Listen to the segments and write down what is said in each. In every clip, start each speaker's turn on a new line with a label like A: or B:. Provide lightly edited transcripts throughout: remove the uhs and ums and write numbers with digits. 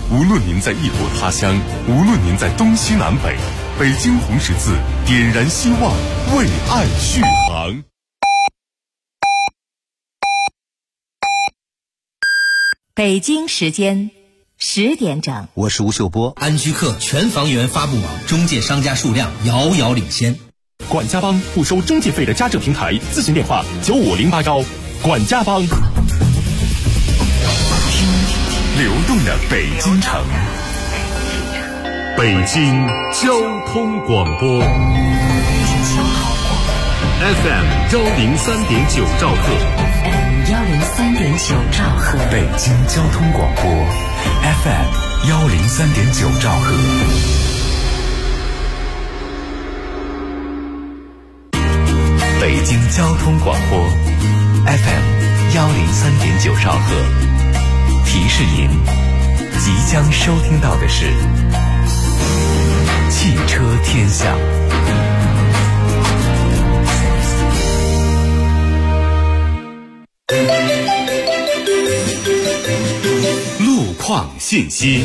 A: 无论您在异国他乡，无论您在东西南北，北京红十字点燃希望，为爱续航。
B: 北京时间10点整，
C: 我是吴秀波。
D: 安居客全房源发布网中介商家数量遥遥领先。
E: 管家帮不收中介费的家政平台，咨询电话9508高。管家帮。
A: 流动的北京城，北京交通广播 FM 103.9兆赫
B: 103.9兆赫，
A: 北京交通广播 FM 103.9兆赫。北京交通广播 FM 103.9兆赫。提示您，即将收听到的是汽车天下。路况信息。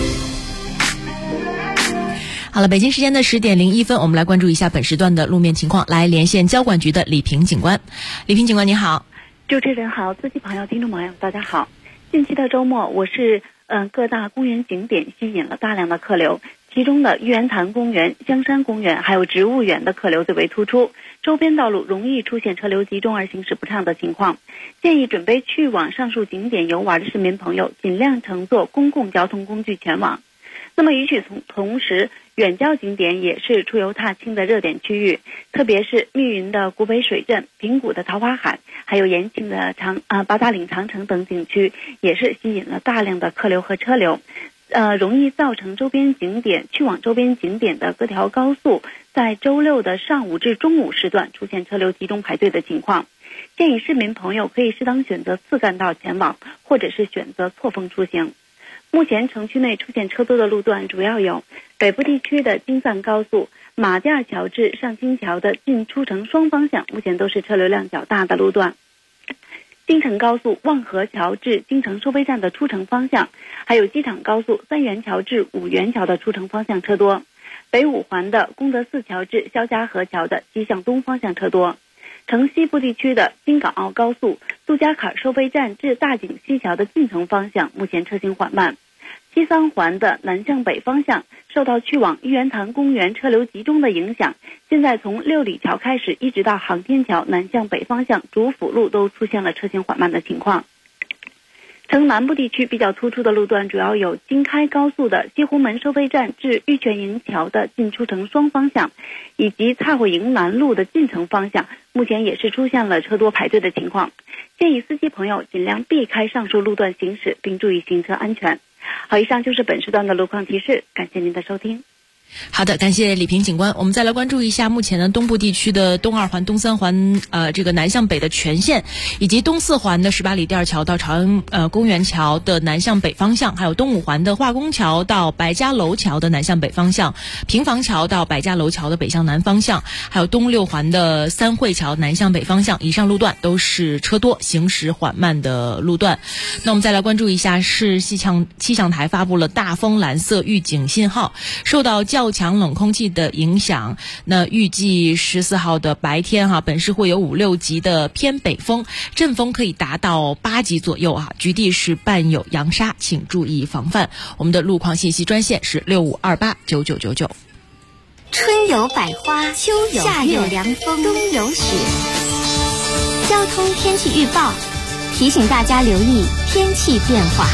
F: 好了，北京时间的10点01分，我们来关注一下本时段的路面情况，来连线交管局的李平警官。李平警官，你好。
G: 主持人好，司机朋友、听众朋友，大家好。近期的周末，我市各大公园景点吸引了大量的客流，其中的玉渊潭公园、香山公园还有植物园的客流最为突出，周边道路容易出现车流集中而行驶不畅的情况。建议准备去往上述景点游玩的市民朋友尽量乘坐公共交通工具前往。那么与此同时，远郊景点也是出游踏青的热点区域，特别是密云的古北水镇、平谷的桃花海，还有延庆的八达岭长城等景区，也是吸引了大量的客流和车流，容易造成周边景点去往周边景点的各条高速在周六的上午至中午时段出现车流集中排队的情况。建议市民朋友可以适当选择次干道前往，或者是选择错峰出行。目前城区内出现车多的路段主要有北部地区的京藏高速马甸桥至上清桥的进出城双方向，目前都是车流量较大的路段。京承高速望河桥至京承收费站的出城方向，还有机场高速3元桥至5元桥的出城方向车多。北五环的功德寺桥至肖家河桥的西向东方向车多。城西部地区的京港澳高速杜家坎收费站至大井西桥的进城方向，目前车行缓慢。西三环的南向北方向受到去往玉渊潭公园车流集中的影响，现在从六里桥开始一直到航天桥南向北方向主辅路都出现了车行缓慢的情况。城南部地区比较突出的路段主要有京开高速的西湖门收费站至玉泉营桥的进出城双方向，以及蔡慧营南路的进城方向，目前也是出现了车多排队的情况。建议司机朋友尽量避开上述路段行驶，并注意行车安全。好，以上就是本时段的路况提示，感谢您的收听。
F: 好的，感谢李平警官。我们再来关注一下目前的东部地区的东二环、东三环这个南向北的全线，以及东四环的18里店桥到朝阳公园桥的南向北方向，还有东五环的化工桥到白家楼桥的南向北方向，平房桥到白家楼桥的北向南方向，还有东六环的三汇桥南向北方向，以上路段都是车多行驶缓慢的路段。那我们再来关注一下，市气象台发布了大风蓝色预警信号，受到较强冷空气的影响，那预计14号的白天本市会有5、6级的偏北风，阵风可以达到8级左右局地是伴有扬沙，请注意防范。我们的路况信息专线是65289999。
H: 春有百花，秋有夏有凉风，冬有雪。交通天气预报提醒大家留意天气变化。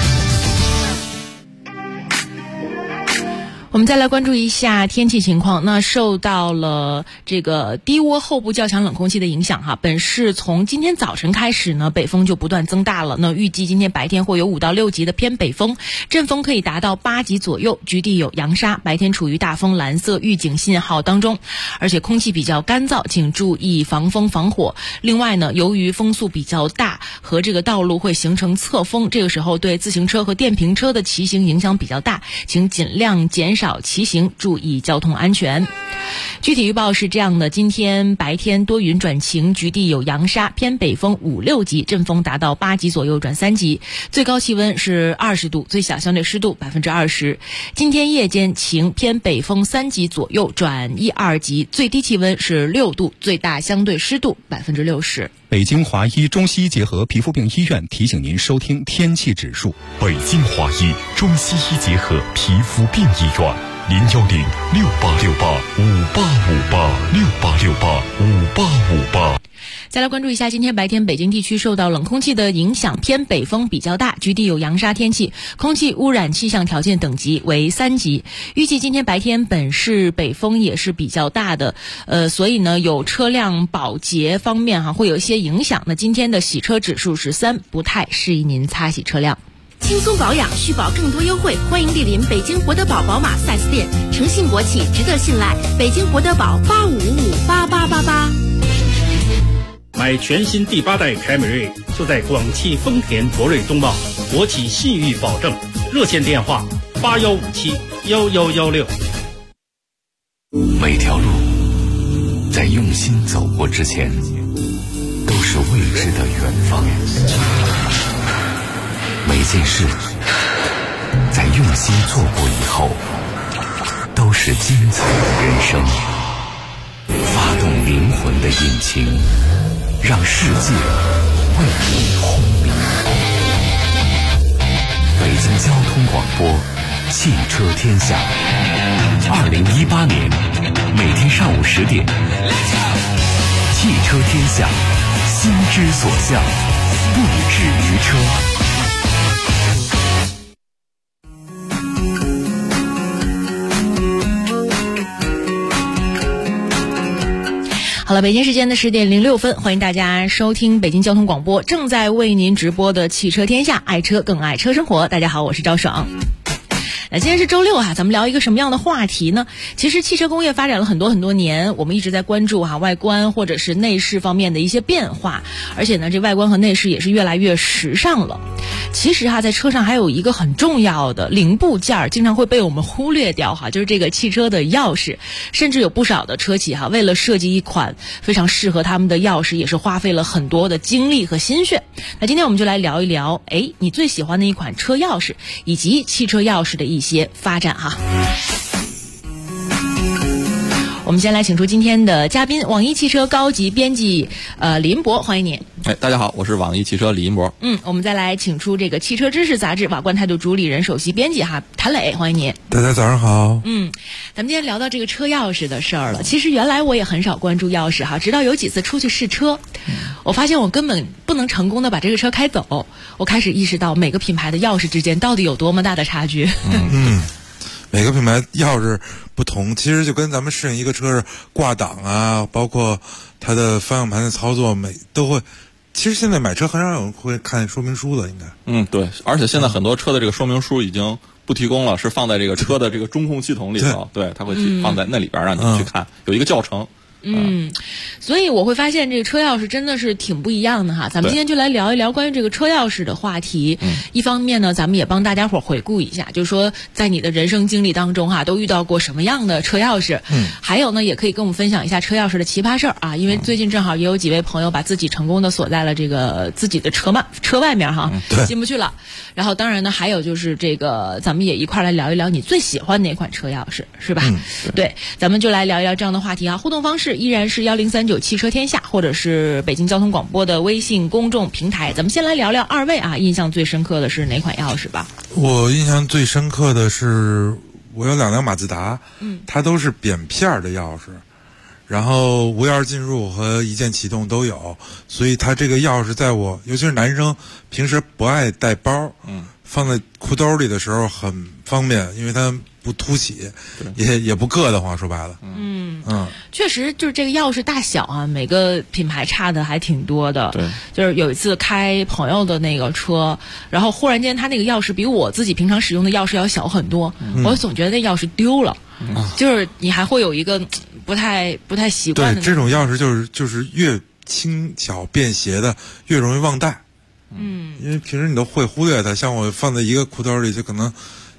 F: 我们再来关注一下天气情况。那受到了这个低涡后部较强冷空气的影响本市从今天早晨开始呢，北风就不断增大了。那预计今天白天会有5到6级的偏北风，阵风可以达到8级左右，局地有扬沙，白天处于大风蓝色预警信号当中，而且空气比较干燥，请注意防风防火。另外呢，由于风速比较大和这个道路会形成侧风，这个时候对自行车和电瓶车的骑行影响比较大，请尽量减少少骑行，注意交通安全。具体预报是这样的，今天白天多云转晴，局地有扬沙，偏北风5、6级，阵风达到8级左右转3级，最高气温是20度，最小相对湿度20%。今天夜间晴，偏北风3级左右转1、2级，最低气温是6度，最大相对湿度60%。
C: 北京华医中西医结合皮肤病医院提醒您收听天气指数。
E: 北京华医中西医结合皮肤病医院，0106858586858
F: 再来关注一下今天白天北京地区受到冷空气的影响，偏北风比较大，局地有扬沙天气，空气污染气象条件等级为3级。预计今天白天本市北风也是比较大的，所以呢有车辆保洁方面会有一些影响。那今天的洗车指数是3，不太适宜您擦洗车辆。
I: 轻松保养，续保更多优惠，欢迎莅临北京博德堡宝马 4S 店，诚信国企，值得信赖。北京博德堡85558888。
J: 买全新第8代凯美瑞，就在广汽丰田卓瑞东茂，国企信誉保证，热线电话81571116。
A: 每条路在用心走过之前，都是未知的远方。每件事在用心做过以后，都是精彩的人生。发动灵魂的引擎，让世界为你轰鸣。北京交通广播，汽车天下。2018年每天上午10点，汽车天下，心之所向，不止于车。
F: 好了，北京时间的10点06分，欢迎大家收听北京交通广播正在为您直播的汽车天下，爱车更爱车生活。大家好，我是赵爽。今天是周六咱们聊一个什么样的话题呢？其实汽车工业发展了很多年，我们一直在关注外观或者是内饰方面的一些变化，而且呢这外观和内饰也是越来越时尚了。其实在车上还有一个很重要的零部件经常会被我们忽略掉就是这个汽车的钥匙。甚至有不少的车企为了设计一款非常适合他们的钥匙，也是花费了很多的精力和心血。那今天我们就来聊一聊你最喜欢的一款车钥匙，以及汽车钥匙的一些发展我们先来请出今天的嘉宾，网易汽车高级编辑李银博，欢迎你。
K: 大家好，我是网易汽车李银博。
F: 我们再来请出这个汽车知识杂志瓦罐态度主理人、首席编辑谭磊，欢迎你。
L: 大家早上好。
F: 咱们今天聊到这个车钥匙的事儿了。其实原来我也很少关注钥匙直到有几次出去试车，我发现我根本不能成功的把这个车开走。我开始意识到每个品牌的钥匙之间到底有多么大的差距。
L: 每个品牌钥匙不同，其实就跟咱们适应一个车是挂档包括它的方向盘的操作都会。其实现在买车很少有人会看说明书的，应该。
K: 对，而且现在很多车的这个说明书已经不提供了，是放在这个车的这个中控系统里头，对，它会放在那里边让你去看，有一个教程。
F: 所以我会发现这个车钥匙真的是挺不一样的咱们今天就来聊一聊关于这个车钥匙的话题。一方面呢，咱们也帮大家伙回顾一下，就是说在你的人生经历当中都遇到过什么样的车钥匙。还有呢，也可以跟我们分享一下车钥匙的奇葩事儿因为最近正好也有几位朋友把自己成功的锁在了这个自己的车外面进不去了。然后当然呢，还有就是这个咱们也一块来聊一聊你最喜欢哪款车钥匙，是吧？对，咱们就来聊一聊这样的话题互动方式依然是1039汽车天下，或者是北京交通广播的微信公众平台。咱们先来聊聊二位印象最深刻的是哪款钥匙吧。
L: 我印象最深刻的是我有2辆马自达，它都是扁片的钥匙，然后无钥匙进入和一键启动都有，所以它这个钥匙在我尤其是男生平时不爱带包，放在裤兜里的时候很方便，因为它不凸起，也不硌得慌，说白了。
F: 确实就是这个钥匙大小每个品牌差的还挺多的。
K: 对，
F: 就是有一次开朋友的那个车，然后忽然间他那个钥匙比我自己平常使用的钥匙要小很多，我总觉得那钥匙丢了，就是你还会有一个不太习惯的。
L: 对，这种钥匙就是越轻巧便携的越容易忘带。因为平时你都会忽略它，像我放在一个裤兜里，就可能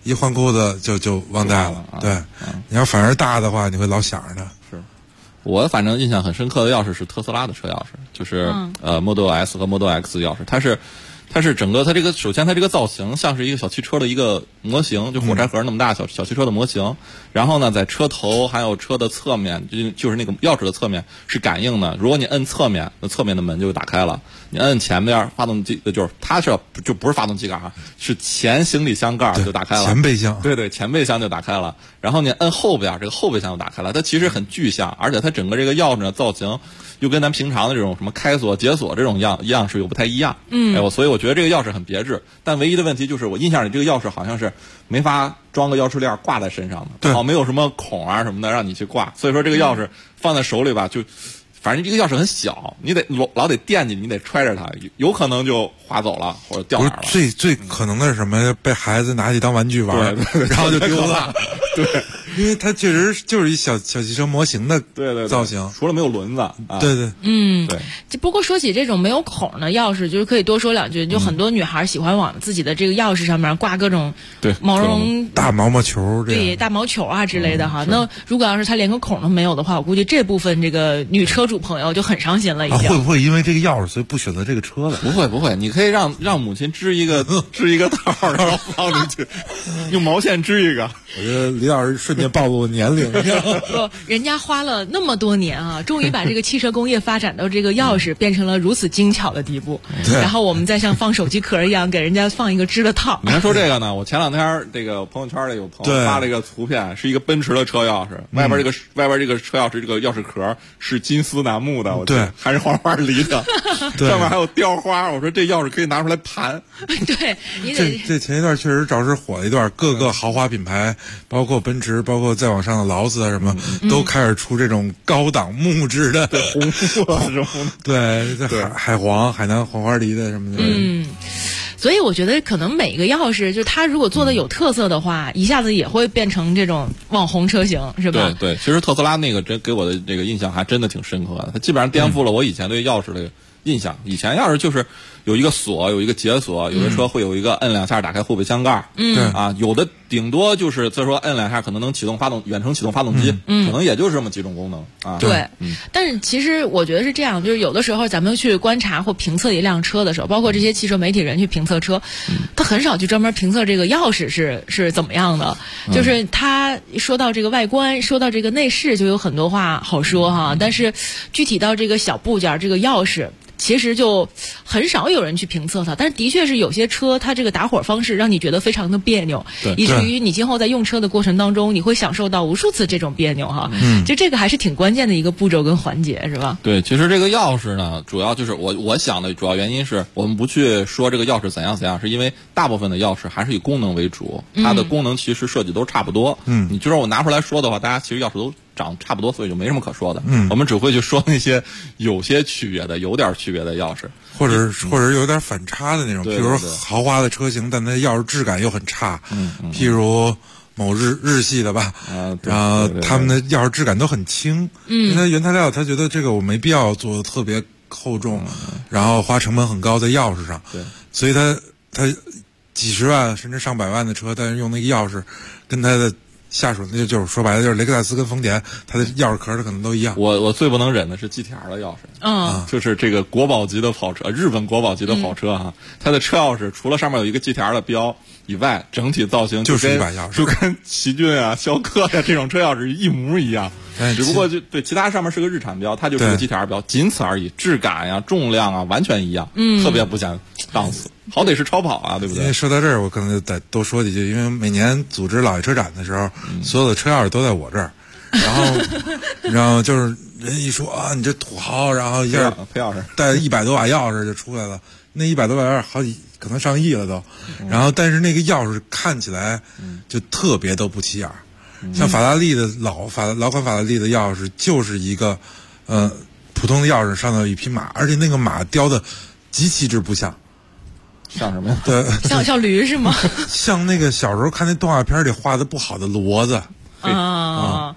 L: 一换裤子就忘带了。对，你要反而大的话，你会老想着它。
K: 是，我反正印象很深刻的钥匙是特斯拉的车钥匙，就是Model S 和 Model X 钥匙，它是整个它这个首先它这个造型像是一个小汽车的一个模型，就火柴盒那么大小汽车的模型。然后呢，在车头还有车的侧面，就是那个钥匙的侧面是感应的。如果你摁侧面，那侧面的门就打开了；你摁前面发动机，就是它是就不是发动机盖啊，是前行李箱盖就打开了。
L: 前备箱。
K: 对，前备箱就打开了。然后你摁后边，这个后备箱就打开了。它其实很具象，而且它整个这个钥匙的造型又跟咱平常的这种什么开锁、解锁这种样式又不太一样。所以我觉得这个钥匙很别致。但唯一的问题就是，我印象里这个钥匙好像是没法装个钥匙链挂在身上的，
L: 对，
K: 没有什么孔啊什么的让你去挂。所以说这个钥匙放在手里吧，就反正这个钥匙很小，你得老得惦记，你得揣着它，有可能就划走了或者掉哪儿了。
L: 最可能的是什么？被孩子拿去当玩具玩，
K: 对，
L: 然后就丢了。
K: 对，
L: 因为它确实就是一小汽车模型的造型，
K: 除了没有轮子。
L: 对，
K: 对。
F: 不过说起这种没有孔的钥匙，就是可以多说两句。就很多女孩喜欢往自己的这个钥匙上面挂各种毛绒
L: 大毛球，
F: 对，大毛球啊之类的哈。那如果要是它连个孔都没有的话，我估计这部分这个女车主朋友就很伤心了。已经
L: 会不会因为这个钥匙所以不选择这个车了？
K: 不会，你可以让母亲织一个套，然后放进去，用毛线织一个。
L: 我觉得李老师瞬间暴露年龄。
F: 不，人家花了那么多年啊，终于把这个汽车工业发展到这个钥匙变成了如此精巧的地步。然后我们再像放手机壳一样给人家放一个织的套。
K: 你还说这个呢？我前两天这个朋友圈里有朋友发了一个图片，是一个奔驰的车钥匙，外边这个车钥匙这个钥匙壳是金丝楠木的，
L: 对，
K: 还是黄花梨的，上面还有雕花。我说这钥匙可以拿出来盘。
F: 对，你得
L: 这前一段确实着实火了一段，各个豪华品牌，包括奔驰，包括再往上的劳斯啊什么，都开始出这种高档木质的
K: 红木，
L: 对，海黄、海南黄花梨的什么的。
F: 所以我觉得可能每个钥匙，就它如果做的有特色的话，一下子也会变成这种网红车型，是吧？
K: 对，其实特斯拉那个真给我的这个印象还真的挺深刻的，它基本上颠覆了我以前对钥匙的印象。以前钥匙就是有一个锁，有一个解锁，有的车会有一个摁两下打开后备箱盖，有的顶多就是再说摁两下可能能远程启动发动机，可能也就是这么几种功能啊。
F: 对，但是其实我觉得是这样，就是有的时候咱们去观察或评测一辆车的时候，包括这些汽车媒体人去评测车，他很少去专门评测这个钥匙是怎么样的，就是他说到这个外观，说到这个内饰，就有很多话好说哈，但是具体到这个小部件，这个钥匙。其实就很少有人去评测它，但是的确是有些车它这个打火方式让你觉得非常的别扭，以至于你今后在用车的过程当中，你会享受到无数次这种别扭哈。就这个还是挺关键的一个步骤跟环节，是吧？
K: 对，其实这个钥匙呢，主要就是我想的主要原因是我们不去说这个钥匙怎样，是因为大部分的钥匙还是以功能为主，它的功能其实设计都差不多。你就说我拿出来说的话，大家其实钥匙都长差不多，所以就没什么可说的。我们只会去说那些有些区别的、有点区别的钥匙，
L: 或者有点反差的那种，譬如说豪华的车型，但它钥匙质感又很差。譬如某日系的吧，然后他们的钥匙质感都很轻，因为它原材料他觉得这个我没必要做的特别厚重，然后花成本很高在钥匙上，所以他几十万甚至上百万的车，但是用那个钥匙跟他的下属，那就是说白了就是雷克萨斯跟丰田，它的钥匙壳的可能都一样。
K: 我最不能忍的是 GTR 的钥匙，就是这个国宝级的跑车，日本国宝级的跑车哈，它的车钥匙除了上面有一个 GTR 的标以外，整体造型
L: 就是一把钥匙，
K: 就跟奇骏啊、逍客呀这种车钥匙一模一样。只不过就对其他上面是个日产标，它就是个 GTR 标，仅此而已。质感呀、重量啊完全一样，特别不显档次，好歹是超跑啊，对不对？
L: 因为说到这儿，我可能就得多说几句，因为每年组织老爷车展的时候，所有的车钥匙都在我这儿，然后就是人一说啊，你这土豪，然后一下
K: 配钥匙
L: 带100多把钥匙就出来了，那100多把钥匙好几可能上亿了都，然后但是那个钥匙看起来就特别都不起眼儿。像法拉利的老款法拉利的钥匙就是一个普通的钥匙上头有一匹马，而且那个马雕的极其之不像
K: 什么呀？
L: 对，
F: 像驴是吗？
L: 像那个小时候看那动画片里画的不好的骡子。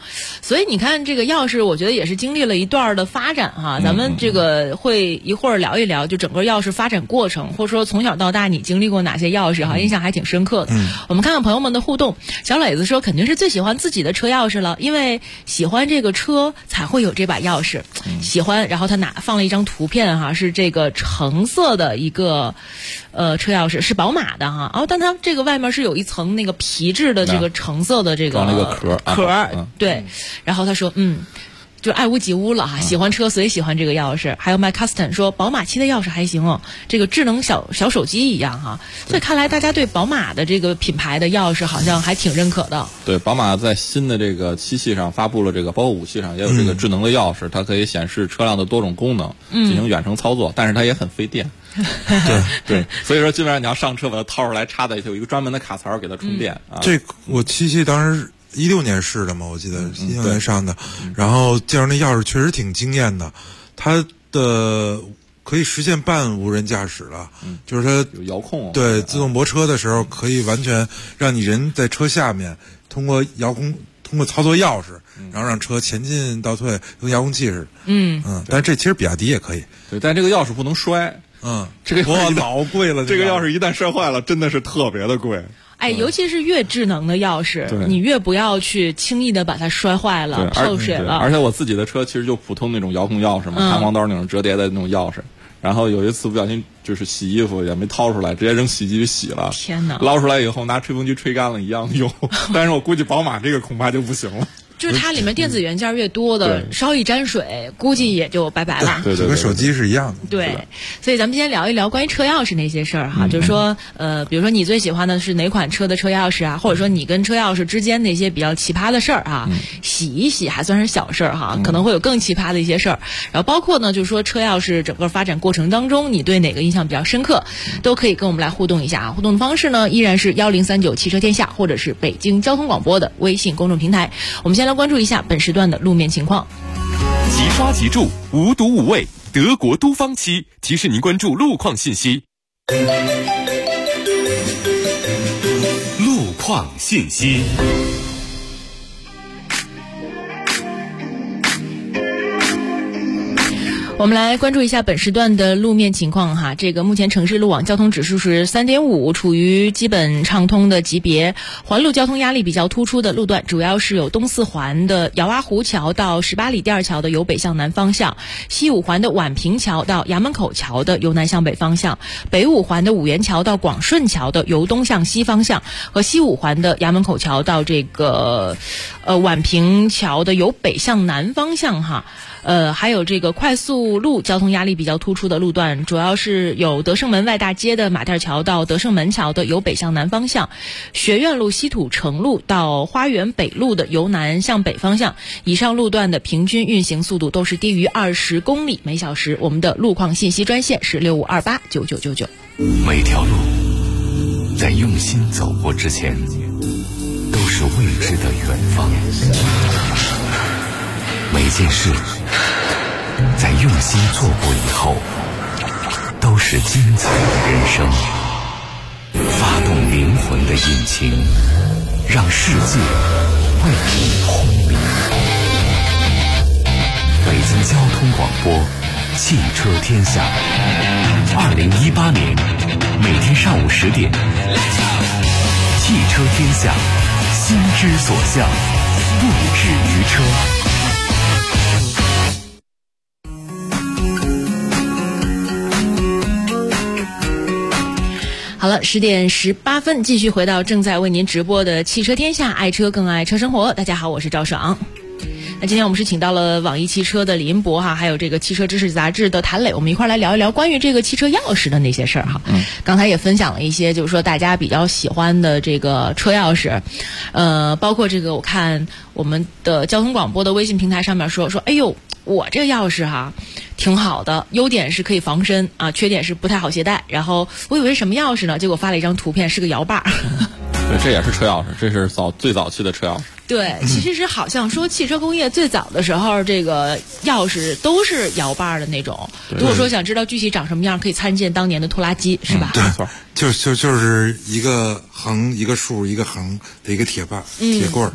F: 所以你看这个钥匙，我觉得也是经历了一段的发展哈。咱们这个会一会儿聊一聊，就整个钥匙发展过程，或者说从小到大你经历过哪些钥匙哈，印象还挺深刻的。我们看看朋友们的互动。小磊子说肯定是最喜欢自己的车钥匙了，因为喜欢这个车才会有这把钥匙。喜欢，然后他放了一张图片哈，是这个橙色的一个车钥匙，是宝马的哈。但它这个外面是有一层那个皮质的这个橙色的这个壳，对。然后他说就爱屋及乌了哈，喜欢车所以喜欢这个钥匙。还有 My Custom 说宝马7的钥匙还行哦，这个智能小手机一样哈。所以看来大家对宝马的这个品牌的钥匙好像还挺认可的。
K: 对，宝马在新的这个7系上发布了这个，包括5系上也有这个智能的钥匙，它可以显示车辆的多种功能，进行远程操作，但是它也很费电。对，所以说基本上你要上车把它掏出来插在有一个专门的卡槽给它充电啊。
L: 这我7系当时16年试的嘛，我记得16年上的，然后见着那钥匙确实挺惊艳的，它的可以实现半无人驾驶了，就是它
K: 有遥控，
L: 对，自动泊车的时候可以完全让你人在车下面，通过操作钥匙，然后让车前进倒退，用遥控器似的。但是这其实比亚迪也可以。
K: 对，但这个钥匙不能摔。这个
L: 老贵了，
K: 这个钥匙一旦摔坏了，真的是特别的贵。
F: 尤其是越智能的钥匙，你越不要去轻易的把它摔坏了、泡水了。
K: 而且我自己的车其实就普通那种遥控钥匙嘛，弹簧刀那种折叠的那种钥匙。然后有一次不小心就是洗衣服也没掏出来，直接扔洗衣机里洗了。
F: 天哪！
K: 捞出来以后拿吹风机吹干了一样用，但是我估计宝马这个恐怕就不行了。
F: 就是它里面电子元件越多的，稍一沾水，估计也就拜拜了。
L: 对，跟手机是一样的。
F: 对，所以咱们今天聊一聊关于车钥匙那些事儿哈，就是说，比如说你最喜欢的是哪款车的车钥匙啊，或者说你跟车钥匙之间那些比较奇葩的事儿啊，洗一洗还算是小事儿哈，可能会有更奇葩的一些事儿。然后包括呢，就是说车钥匙整个发展过程当中，你对哪个印象比较深刻，都可以跟我们来互动一下啊。互动的方式呢，依然是1039汽车天下，或者是北京交通广播的微信公众平台。我们先来关注一下本时段的路面情况。
E: 即刷即住，无毒无畏，德国都方漆提示您关注路况信息。路况信息。
F: 我们来关注一下本时段的路面情况哈。这个目前城市路网交通指数是3.5，处于基本畅通的级别。环路交通压力比较突出的路段，主要是有东四环的姚洼湖桥到18里店桥的由北向南方向，西五环的宛平桥到衙门口桥的由南向北方向，北五环的五原桥到广顺桥的由东向西方向，和西五环的衙门口桥到这个宛平桥的由北向南方向哈。还有这个快速路交通压力比较突出的路段，主要是有德胜门外大街的马甸桥到德胜门桥的由北向南方向，学院路西土城路到花园北路的由南向北方向。以上路段的平均运行速度都是低于20公里每小时。我们的路况信息专线是65289999。
A: 每条路在用心走过之前，都是未知的远方。每件事在用心做过以后，都是精彩的人生。发动灵魂的引擎，让世界为你轰鸣。北京交通广播，汽车天下。2018年每天上午10点，汽车天下，心之所向，不止于车。
F: 好了，10点18分，继续回到正在为您直播的汽车天下，爱车更爱车生活。大家好，我是赵爽。那今天我们是请到了网易汽车的李银博哈，还有这个汽车知识杂志的谭磊，我们一块来聊一聊关于这个汽车钥匙的那些事儿哈。刚才也分享了一些，就是说大家比较喜欢的这个车钥匙，包括这个我看我们的交通广播的微信平台上面说，哎呦，我这个钥匙哈挺好的，优点是可以防身啊，缺点是不太好携带。然后我以为什么钥匙呢？结果发了一张图片，是个摇把。
K: 对，这也是车钥匙，这是最早期的车钥匙。
F: 对，其实好像说汽车工业最早的时候，这个钥匙都是摇把的那种。如果说想知道具体长什么样，可以参见当年的拖拉机，是吧？
L: 对，就是一个横一个竖一个横的一个铁把铁棍儿。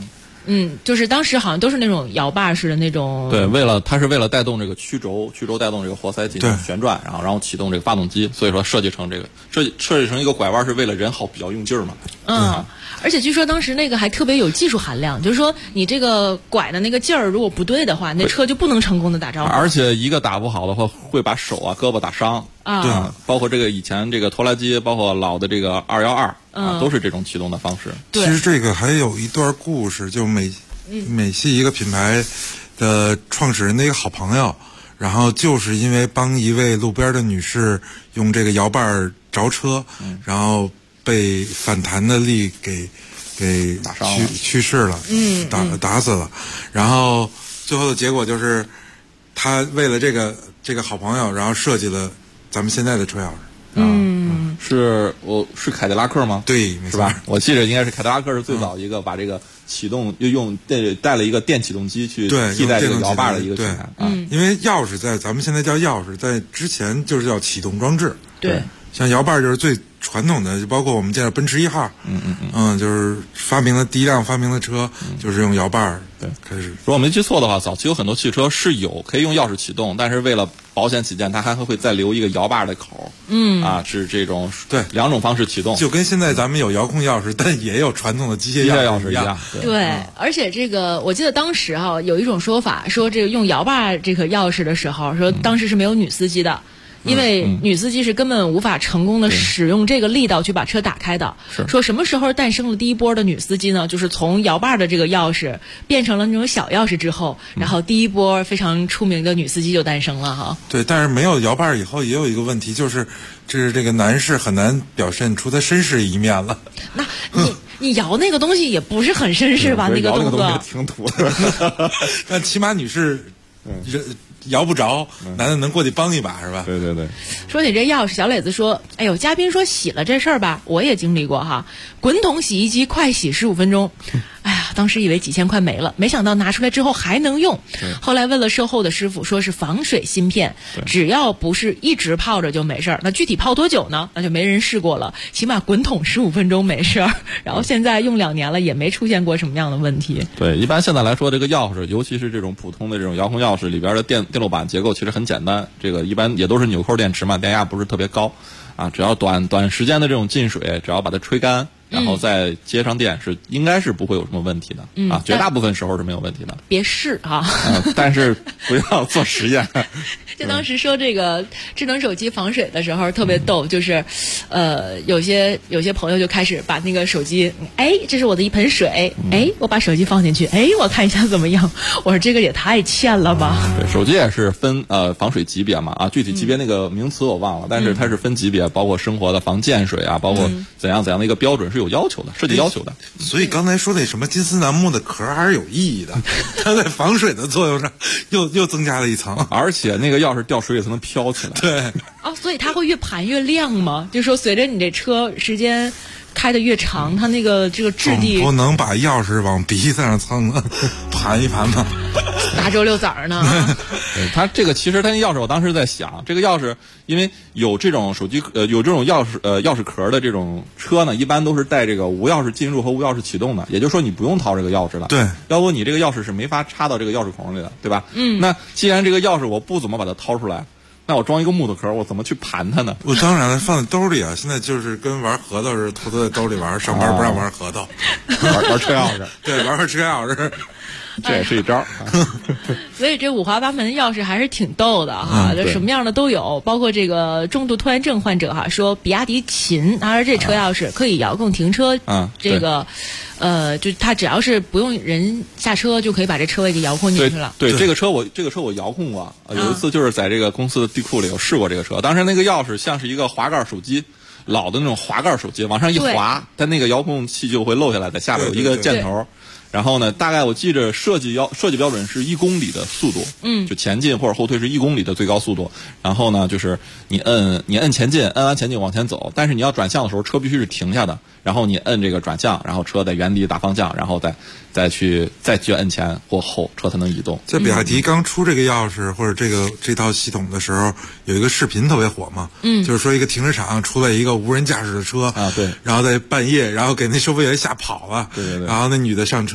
F: 就是当时好像都是那种摇把式的那种。
K: 对，它是为了带动这个曲轴带动这个活塞进行旋转，然后启动这个发动机，所以说设计成一个拐弯是为了人好比较用劲儿嘛。
F: 而且据说当时那个还特别有技术含量，就是说你这个拐的那个劲儿如果不对的话，那车就不能成功的打着。
K: 而且一个打不好的话，会把手啊、胳膊打伤
F: 对，
K: 包括这个以前这个拖拉机，包括老的这个212都是这种启动的方式。
L: 其实这个还有一段故事，就美系一个品牌的创始人的一个好朋友，然后就是因为帮一位路边的女士用这个摇把着车，然后被反弹的力给
K: 打伤了，
L: 去世了，打死了。然后最后的结果就是他为了这个好朋友，然后设计了咱们现在的车钥匙。
K: 是凯迪拉克吗？
L: 对，没错，
K: 是吧？我记得应该是凯迪拉克是最早一个把这个启动又带了一个电启动机去替代这个摇把的一个品牌。
L: 因为钥匙在咱们现在叫钥匙，在之前就是叫启动装置。
F: 对，
L: 像摇把就是最传统的，就包括我们见到奔驰1号，就是第一辆发明的车，就是用摇把开始。
K: 如果我没记错的话，早期有很多汽车是可以用钥匙启动，但是为了保险起见，它还会再留一个摇把的口。是这种两种方式启动，
L: 就跟现在咱们有遥控钥匙，但也有传统的机械钥匙一样。
F: 对，而且这个我记得当时有一种说法，说这个用摇把这个钥匙的时候，说当时是没有女司机的。因为女司机是根本无法成功的使用这个力道去把车打开的。说什么时候诞生了第一波的女司机呢？就是从摇把的这个钥匙变成了那种小钥匙之后，然后第一波非常出名的女司机就诞生了哈。
L: 对，但是没有摇把以后也有一个问题，就是这个男士很难表现出他绅士一面了。
F: 那你摇那个东西也不是很绅士吧？那个动作
K: 挺土的。
L: 但起码女士摇不着，男的能过去帮一把是吧？
K: 对。
F: 说起这钥匙，小磊子说：“哎呦，嘉宾说洗了这事儿吧，我也经历过哈。滚筒洗衣机快洗15分钟，哎呀，当时以为几千块没了，没想到拿出来之后还能用。后来问了售后的师傅，说是防水芯片，只要不是一直泡着就没事儿。那具体泡多久呢？那就没人试过了，起码滚筒15分钟没事儿。然后现在用2年了，也没出现过什么样的问题。
K: 对，一般现在来说，这个钥匙，尤其是这种普通的这种遥控钥匙里边的电路板结构其实很简单，这个一般也都是纽扣电池嘛，电压不是特别高，只要短时间的这种进水，只要把它吹干，然后再接上电，应该是不会有什么问题的。绝大部分时候是没有问题的。
F: 别试啊！
K: 但是不要做实验。
F: 就当时说这个智能手机防水的时候特别逗，就是有些朋友就开始把那个手机，这是我的一盆水，我把手机放进去，我看一下怎么样。我说这个也太欠了吧。
K: 对，手机也是分防水级别嘛，具体级别那个名词我忘了，但是它是分级别，包括生活的防溅水啊，包括怎样的一个标准是有要求的，设计要求的。
L: 所以刚才说那什么金丝楠木的壳还是有意义的，它在防水的作用上又增加了一层，
K: 而且那个钥匙掉水里才能飘起来。
L: 对。
F: 所以它会越盘越亮吗？就说随着你这车时间开得越长，它那个这个质地
L: 不能把钥匙往鼻子上蹭了，盘一盘吗？
F: 大周六早上呢？
K: 它这个其实它那钥匙，我当时在想，这个钥匙因为有这种手机有这种钥匙壳的这种车呢，一般都是带这个无钥匙进入和无钥匙启动的，也就是说你不用掏这个钥匙了。
L: 对，
K: 要不你这个钥匙是没法插到这个钥匙孔里的，对吧？那既然这个钥匙我不怎么把它掏出来，那我装一个木头壳，我怎么去盘它呢？
L: 我当然了，放在兜里啊！现在就是跟玩核桃似的，偷偷在兜里玩。上班不让玩核桃，
K: 玩车钥匙。
L: 对，玩车钥匙，
K: 这也是一招。
F: 所以这五花八门的钥匙还是挺逗的哈，就什么样的都有，包括这个重度拖延症患者哈，说比亚迪秦，他说这车钥匙可以遥控停车，这个。就他只要是不用人下车，就可以把这车位给遥控进去了。
K: 对，这个车我遥控过，有一次就是在这个公司的地库里，我试过这个车。当时那个钥匙像是一个滑盖手机，老的那种滑盖手机，往上一滑，它那个遥控器就会漏下来，在下面有一个箭头。然后呢，大概我记着设计标准是1公里的速度，就前进或者后退是1公里的最高速度。然后呢，就是你摁前进，摁完前进往前走，但是你要转向的时候，车必须是停下的。然后你摁这个转向，然后车在原地打方向，然后再去摁前或后，车才能移动。
L: 在比亚迪刚出这个钥匙或者这套系统的时候，有一个视频特别火嘛，就是说一个停车场出来一个无人驾驶的车
K: 对，
L: 然后在半夜，然后给那收费员吓跑了，
K: 对，
L: 然后那女的上车。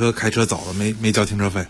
L: 车开车走了，没交停车费。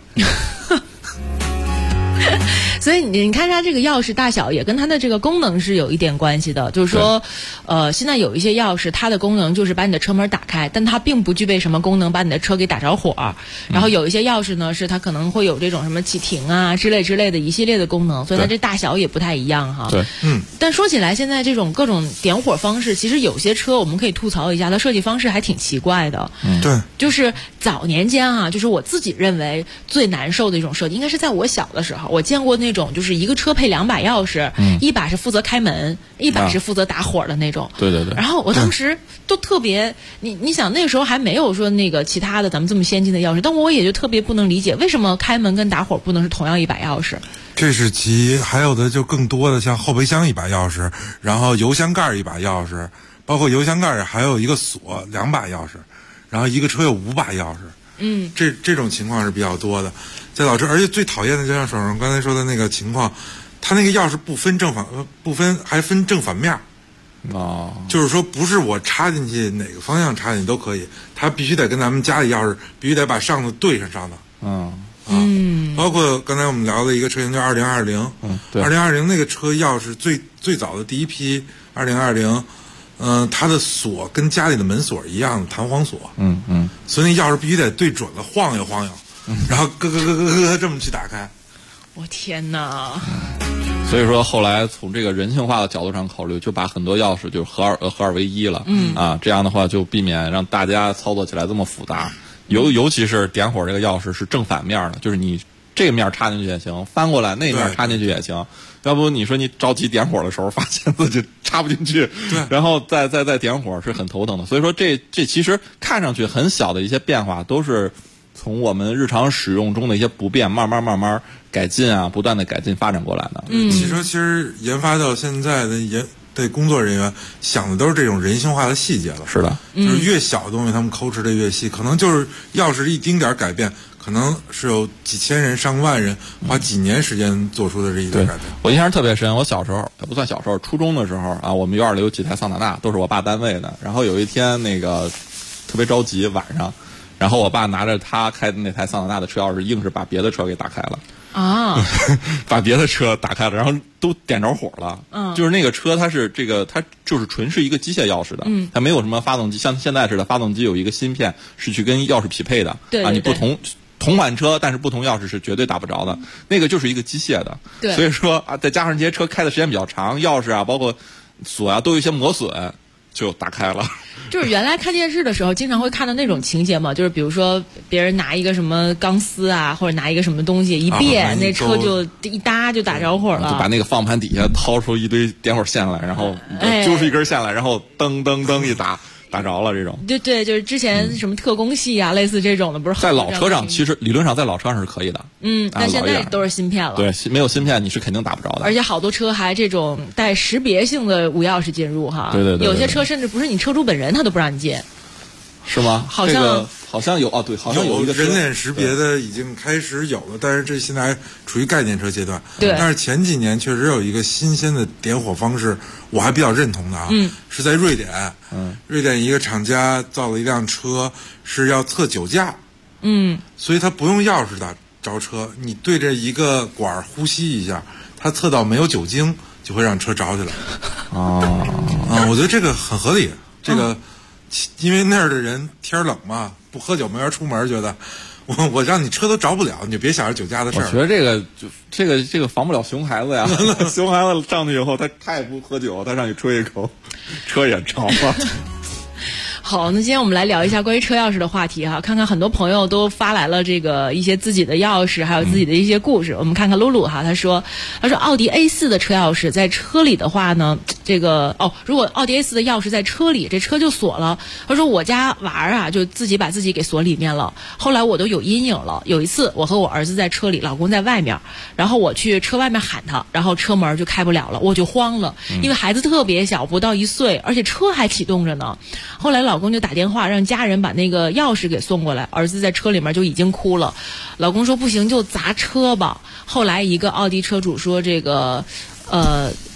F: 所以你看它这个钥匙大小也跟它的这个功能是有一点关系的，就是说，现在有一些钥匙它的功能就是把你的车门打开，但它并不具备什么功能把你的车给打着火。然后有一些钥匙呢是它可能会有这种什么启停啊之类的一系列的功能，所以它这大小也不太一样哈。
K: 对，
F: 但说起来，现在这种各种点火方式，其实有些车我们可以吐槽一下，它设计方式还挺奇怪的。
L: 对，
F: 就是早年间啊，就是我自己认为最难受的一种设计，应该是在我小的时候，我见过那种就是一个车配2把钥匙，一把是负责开门，一把是负责打火的那种。
K: 对对对。
F: 然后我当时都特别，你想那个时候还没有说那个其他的咱们这么先进的钥匙，但我也就特别不能理解为什么开门跟打火不能是同样一把钥匙。
L: 这是其还有的就更多的像后备箱一把钥匙，然后油箱盖一把钥匙，包括油箱盖还有一个锁2把钥匙，然后一个车有5把钥匙。这种情况是比较多的，在老车，而且最讨厌的就像爽爽刚才说的那个情况，它那个钥匙不分还分正反面。就是说不是我插进去哪个方向插进去都可以，它必须得跟咱们家里钥匙必须得把上头对上上头。包括刚才我们聊的一个车型叫2020，
K: 对
L: ，2020那个车钥匙最早的第一批2020，它的锁跟家里的门锁一样的弹簧锁，所以那钥匙必须得对准了晃悠晃悠，然后咯这么去打开。
F: 我天哪！
K: 所以说后来从这个人性化的角度上考虑，就把很多钥匙就合二为一了。这样的话就避免让大家操作起来这么复杂。尤其是点火这个钥匙是正反面的，就是你这个面插进去也行，翻过来那面插进去也行。要不你说你着急点火的时候，发现自己插不进去，然后再点火是很头疼的。所以说这其实看上去很小的一些变化，都是从我们日常使用中的一些不便慢慢改进啊，不断的改进发展过来的。
L: 汽车其实研发到现在的工作人员想的都是这种人性化的细节了。
K: 是的，
L: 就是越小的东西他们抠哧的越细，可能就是钥匙一丁点改变，可能是有几千人上万人花几年时间做出的这一点改变。
K: 我印象特别深，我小时候也不算小时候，初中的时候啊，我们院里有几台桑塔纳，都是我爸单位的。然后有一天那个特别着急，晚上，然后我爸拿着他开的那台桑塔纳的车钥匙，硬是把别的车给打开了。把别的车打开了，然后都点着火了。就是那个车它就是纯是一个机械钥匙的，它没有什么发动机，像现在似的发动机有一个芯片是去跟钥匙匹配的。
F: 对，
K: 你不同款车，但是不同钥匙是绝对打不着的。那个就是一个机械的。
F: 对，
K: 所以说啊，再加上这些车开的时间比较长，钥匙啊包括锁啊都有一些磨损，就打开了。
F: 就是原来看电视的时候经常会看到那种情节嘛，就是比如说别人拿一个什么钢丝啊，或者拿一个什么东西一别，那车就一搭就打着火了，
K: 就把那个放盘底下掏出一堆点火线来，然后揪出一根线来，然后噔噔噔一打着了这种。
F: 对，就是之前什么特工系啊，类似这种的，不是
K: 在老车上，其实理论上在老车上是可以的。
F: 但现在都是芯片了。
K: 对，没有芯片你是肯定打不着的。
F: 而且好多车还这种带识别性的无钥匙进入哈。
K: 对，
F: 有些车甚至不是你车主本人他都不让你进。
K: 是吗？
F: 好像
K: 有对，好像有一个
L: 人脸识别的已经开始有了，但是这现在还处于概念车阶段。
F: 对，
L: 但是前几年确实有一个新鲜的点火方式，我还比较认同的啊。是在瑞典。瑞典一个厂家造了一辆车，是要测酒驾。所以它不用钥匙打着车，你对着一个管呼吸一下，它测到没有酒精，就会让车着起来。我觉得这个很合理。这个。因为那儿的人天冷嘛，不喝酒没法出门，觉得我让你车都着不了，你就别想着酒驾的事儿。
K: 我觉得这个防不了熊孩子呀。熊孩子上去以后，他也不喝酒，他上去吹一口，车也着了。
F: 好，那今天我们来聊一下关于车钥匙的话题哈，看看很多朋友都发来了这个一些自己的钥匙，还有自己的一些故事。我们看看露露哈，他说奥迪 A4 的车钥匙在车里的话呢，如果奥迪 A4 的钥匙在车里，这车就锁了。他说我家娃儿啊，就自己把自己给锁里面了。后来我都有阴影了。有一次我和我儿子在车里，老公在外面，然后我去车外面喊他，然后车门就开不了了，我就慌了，因为孩子特别小，不到1岁，而且车还启动着呢。后来老公就打电话让家人把那个钥匙给送过来，儿子在车里面就已经哭了。老公说不行就砸车吧。后来一个奥迪车主说这个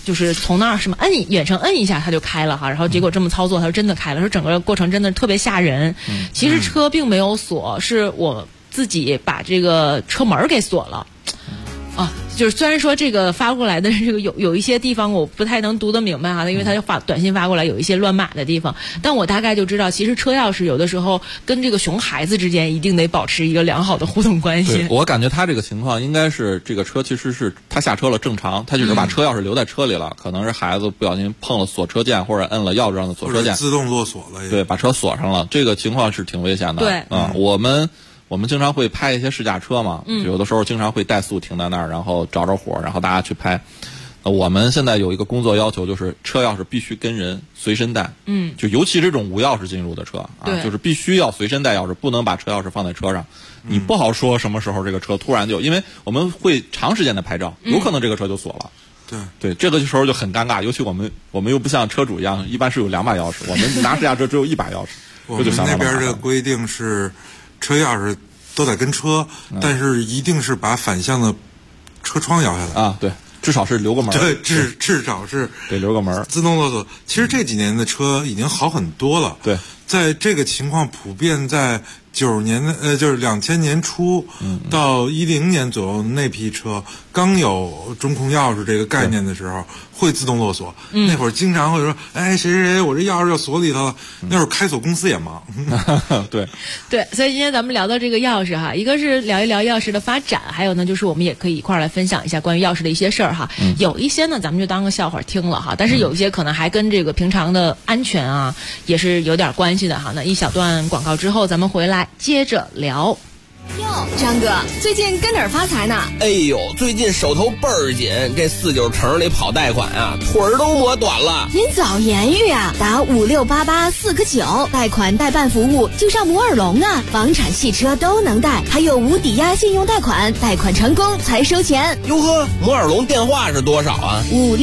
F: 就是从那儿什么远程摁一下它就开了哈，然后结果这么操作它就真的开了，说整个过程真的特别吓人。其实车并没有锁，是我自己把这个车门给锁了。就是虽然说这个发过来的这个有一些地方我不太能读得明白哈，因为他就短信发过来有一些乱码的地方，但我大概就知道，其实车钥匙有的时候跟这个熊孩子之间一定得保持一个良好的互动关系。
K: 我感觉他这个情况应该是这个车其实是他下车了正常，他就是把车钥匙留在车里了，可能是孩子不小心碰了锁车键或者摁了钥匙上的锁车键，
L: 自动落锁了。
K: 对，把车锁上了，这个情况是挺危险的。
F: 对，
K: 我们经常会拍一些试驾车嘛，有的时候经常会怠速停在那儿，然后着火，然后大家去拍。我们现在有一个工作要求，就是车钥匙必须跟人随身带。就尤其这种无钥匙进入的车啊，就是必须要随身带钥匙，不能把车钥匙放在车上。你不好说什么时候这个车突然就，因为我们会长时间的拍照，有可能这个车就锁了。对，这个时候就很尴尬，尤其我们又不像车主一样，一般是有2把钥匙，我们拿试驾车只有1把钥匙。
L: 我们那边的规定是，车钥匙都得跟车，但是一定是把反向的车窗摇下来
K: 啊。对，至少是留个门。
L: 对，至少是
K: 得留个门。
L: 自动落锁，其实这几年的车已经好很多了。
K: 对，
L: 在这个情况普遍在90年的就是2000年初到10年左右那批车刚有中控钥匙这个概念的时候，会自动落锁。那会儿经常会说，哎，谁我这钥匙要锁里头了。那会儿开锁公司也忙。
K: 对，
F: 所以今天咱们聊到这个钥匙哈，一个是聊一聊钥匙的发展，还有呢就是我们也可以一块儿来分享一下关于钥匙的一些事儿哈。有一些呢咱们就当个笑话听了哈，但是有一些可能还跟这个平常的安全啊也是有点关系的哈。那一小段广告之后，咱们回来接着聊。
I: 哟，张哥，最近跟哪儿发财呢？
M: 哎呦，最近手头倍儿紧，这49城里跑贷款啊，腿儿都磨短了。
I: 您早言语啊，打5688-4个9，贷款代办服务就上摩尔龙啊，房产、汽车都能贷，还有无抵押信用贷款，贷款成功才收钱。
M: 哟呵，摩尔龙电话是多少啊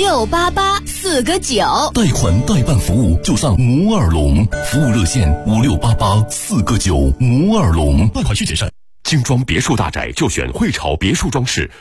I: ？5688-4个9，
N: 贷款代办服务就上摩尔龙，服务热线5688-4个9，摩尔龙，贷款需谨慎。
O: 精装别墅大宅就选汇潮别墅装饰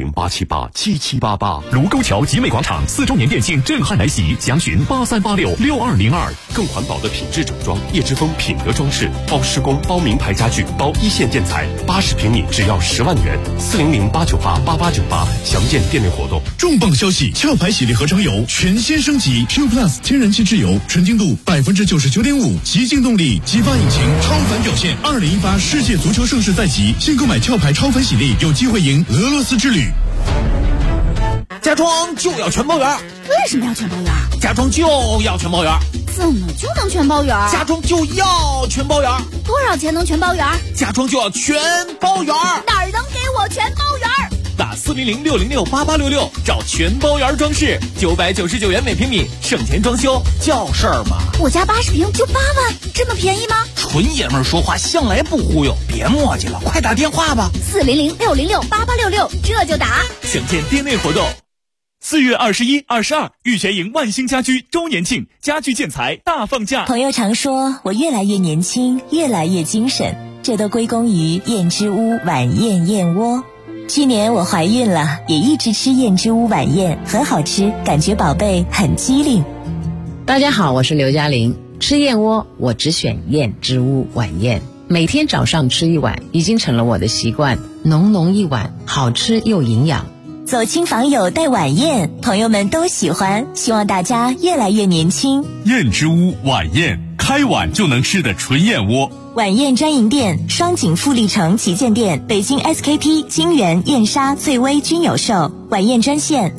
O: ，400-878-7788。卢沟桥集美广场4周年店庆震撼来袭，详询8386-6202。更环保的品质整装，叶之峰品德装饰，包施工、包名牌家具、包一线建材，80平米只要10万元，400-898-8898。详见店内活动。
P: 重磅消息！壳牌洗涤合成油全新升级 ，Q Plus 天然气质油，纯净度99.5%，极净动力，激发引擎，超凡表现。2018世界足球盛世在。现购买壳牌超凡洗涤，有机会赢俄罗斯之旅。
M: 家装就要全包圆。
I: 为什么要全包圆？
M: 家装就要全包圆。
I: 怎么就能全包圆？
M: 家装就要全包圆。
I: 多少钱能全包圆？
M: 家装就要全包圆。
I: 哪儿能给我全包圆？
O: 打400-606-8866，找全包圆装饰，999元每平米，省钱装修叫事儿嘛。
I: 我家80平就8万，这么便宜吗？
M: 纯爷们儿说话向来不忽悠，别磨叽了，快打电话吧。
I: 400-606-8866，这就打。
O: 详见店内活动。4月21、22，玉泉营万兴家居周年庆，家具建材大放价。
Q: 朋友常说我越来越年轻，越来越精神，这都归功于燕之屋晚宴燕窝。去年我怀孕了，也一直吃燕之屋晚宴，很好吃，感觉宝贝很机灵。
R: 大家好，我是刘嘉玲。吃燕窝我只选燕之屋晚宴，每天早上吃一碗已经成了我的习惯，浓浓一碗，好吃又营养。
Q: 走亲访友带晚宴，朋友们都喜欢，希望大家越来越年轻。
O: 燕之屋晚宴，开碗就能吃的纯燕窝。
Q: 晚宴专营店：双井富力城旗舰店、北京 SKP、金源、燕莎、翠微均有售。晚宴专线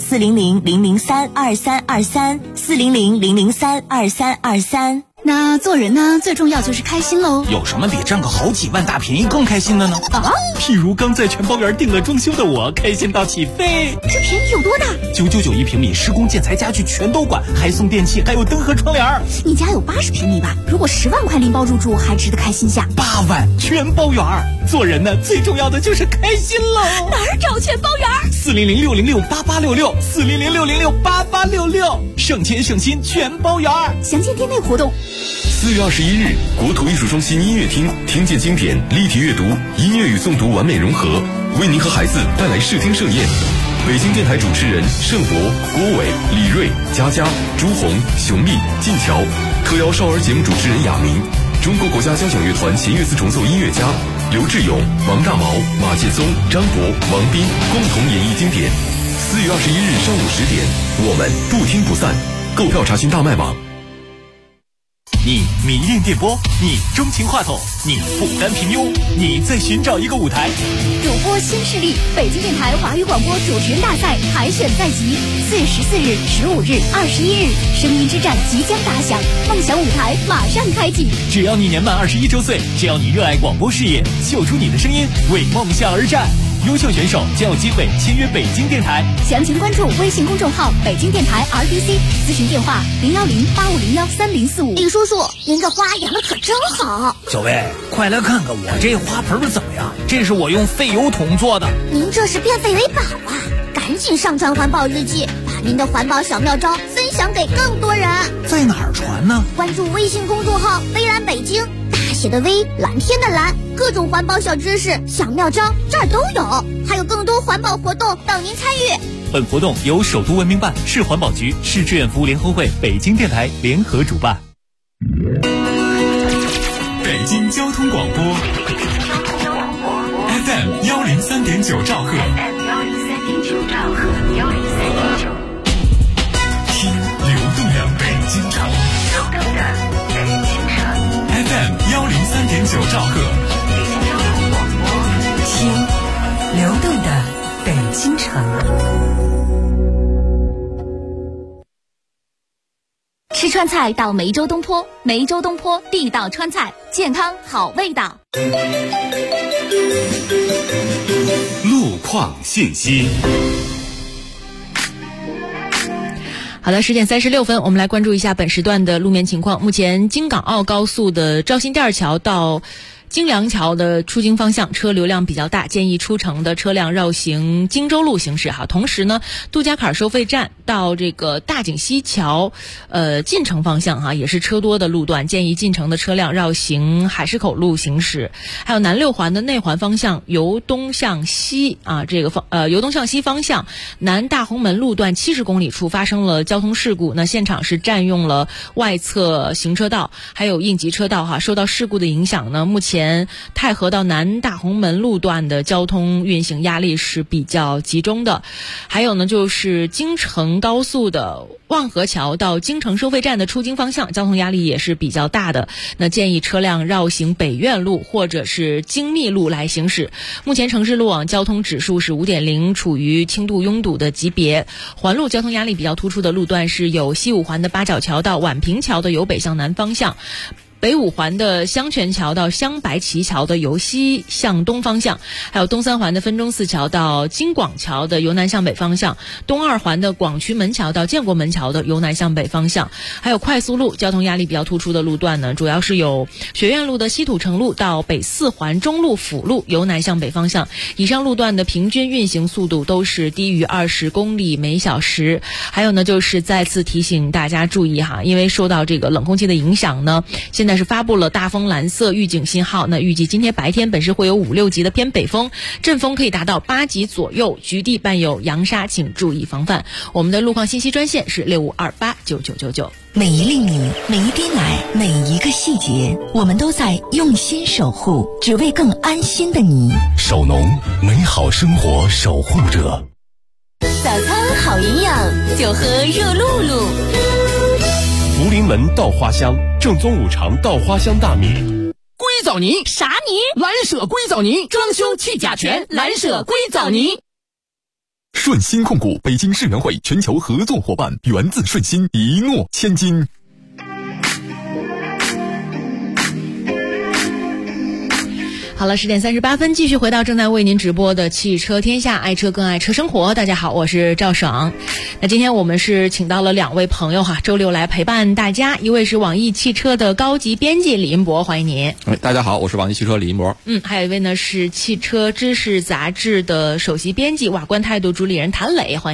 Q: 400-003-2323，400-003-2323。
I: 那做人呢，最重要就是开心喽。
M: 有什么比挣个好几万大便宜更开心的呢？
O: 譬如刚在全包园订了装修的我，开心到起飞。
I: 这便宜有多大
M: ？999平米，施工建材家具全都管，还送电器，还有灯和窗帘。
I: 你家有80平米吧？如果10万块拎包入住，还值得开心下。
M: 8万全包园。
O: 做人呢，最重要的就是开心喽。
I: 哪儿找全包园
O: ？400-606-8866，400-606-8866，省钱省心全包园。
I: 详见店内活动。
O: 4月21日，国土艺术中心音乐厅，听见经典，立体阅读，音乐与诵读完美融合，为您和孩子带来视听盛宴。 北京电台主持人盛博、郭伟、李锐、佳佳、朱红、熊丽、晋桥，特邀少儿节目主持人亚明，中国国家交响乐团弦乐四重奏音乐家刘志勇、王大毛、马建松、张博、王斌共同演绎经典。4月21日上午10点，我们不听不散。购票查询大麦网。
S: 你迷恋电波，你钟情话筒，你不甘平庸，你在寻找一个舞台。
I: 主播新势力，北京电台华语广播主持人大赛海选在即，4月14日、15日、21日，声音之战即将打响，梦想舞台马上开启。
S: 只要你年满21周岁，只要你热爱广播事业，秀出你的声音，为梦想而战。优秀选手将有机会签约北京电台。
I: 详情关注微信公众号北京电台 RDC， 咨询电话010-8501-3045。李叔叔，您这花养的可真好。
T: 小薇，快来看看我这花盆怎么样？这是我用废油桶做的。
I: 您这是变废为宝啊！赶紧上传环保日记，把您的环保小妙招分享给更多人。
T: 在哪儿传呢？
I: 关注微信公众号微蓝北京，大写的微，蓝天的蓝，各种环保小知识、小妙招这儿都有，还有更多环保活动等您参与。
S: 本活动由首都文明办、市环保局、市志愿服务联合会、北京电台联合主办。
O: 北京交通广播 FM 103.9兆赫，听流动的北京城。FM 103.9兆赫，
B: 听流动的北京城。
I: 吃川菜到梅州东坡，梅州东坡地道川菜，健康好味道。
O: 路况信息。
F: 好的，10点36分，我们来关注一下本时段的路面情况。目前京港澳高速的肇兴店桥到京梁桥的出京方向车流量比较大，建议出城的车辆绕行荆州路行驶哈。同时呢，杜家坎收费站到这个大井西桥进城方向哈，也是车多的路段，建议进城的车辆绕行海市口路行驶。还有南六环的内环方向由东向西啊，由东向西方向南大红门路段70公里处发生了交通事故，那现场是占用了外侧行车道还有应急车道哈。受到事故的影响呢，目前太和到南大红门路段的交通运行压力是比较集中的。还有呢，就是京承高速的望河桥到京承收费站的出京方向交通压力也是比较大的，那建议车辆绕行北苑路或者是京密路来行驶。目前城市路网交通指数是 5.0， 处于轻度拥堵的级别。环路交通压力比较突出的路段是有西五环的八角桥到宛平桥的由北向南方向，北五环的香泉桥到香白旗桥的由西向东方向，还有东三环的分钟寺桥到京广桥的由南向北方向，东二环的广渠门桥到建国门桥的由南向北方向。还有快速路交通压力比较突出的路段呢，主要是有学院路的西土城路到北四环中路辅路由南向北方向，以上路段的平均运行速度都是低于20公里每小时。还有呢，就是再次提醒大家注意哈，因为受到这个冷空气的影响呢，现在是发布了大风蓝色预警信号，那预计今天白天本市会有5、6级的偏北风，阵风可以达到8级左右，局地伴有扬沙，请注意防范。我们的路况信息专线是65289999。
Q: 每一粒米，每一滴奶，每一个细节，我们都在用心守护，只为更安心的你。
N: 守农，美好生活守护者。
I: 早餐好营养，就喝热露露。
O: 福临门稻花香，正宗五常稻花香大米。
T: 硅藻泥？
I: 啥泥？
T: 蓝舍硅藻泥，装修去甲醛，蓝舍硅藻泥。
O: 顺鑫控股北京世园会全球合作伙伴，源自顺鑫，一诺千金。
F: 好了，10点38分，继续回到正在为您直播的汽车天下，爱车更爱车生活。大家好，我是赵爽。那今天我们是请到了2位朋友哈，周六来陪伴大家。一位是网易汽车的高级编辑李银博，欢迎您。
K: 大家好，我是网易汽车李银博。
F: 还有一位呢是汽车知识杂志的首席编辑瓦关态度主理人谭磊，欢迎您。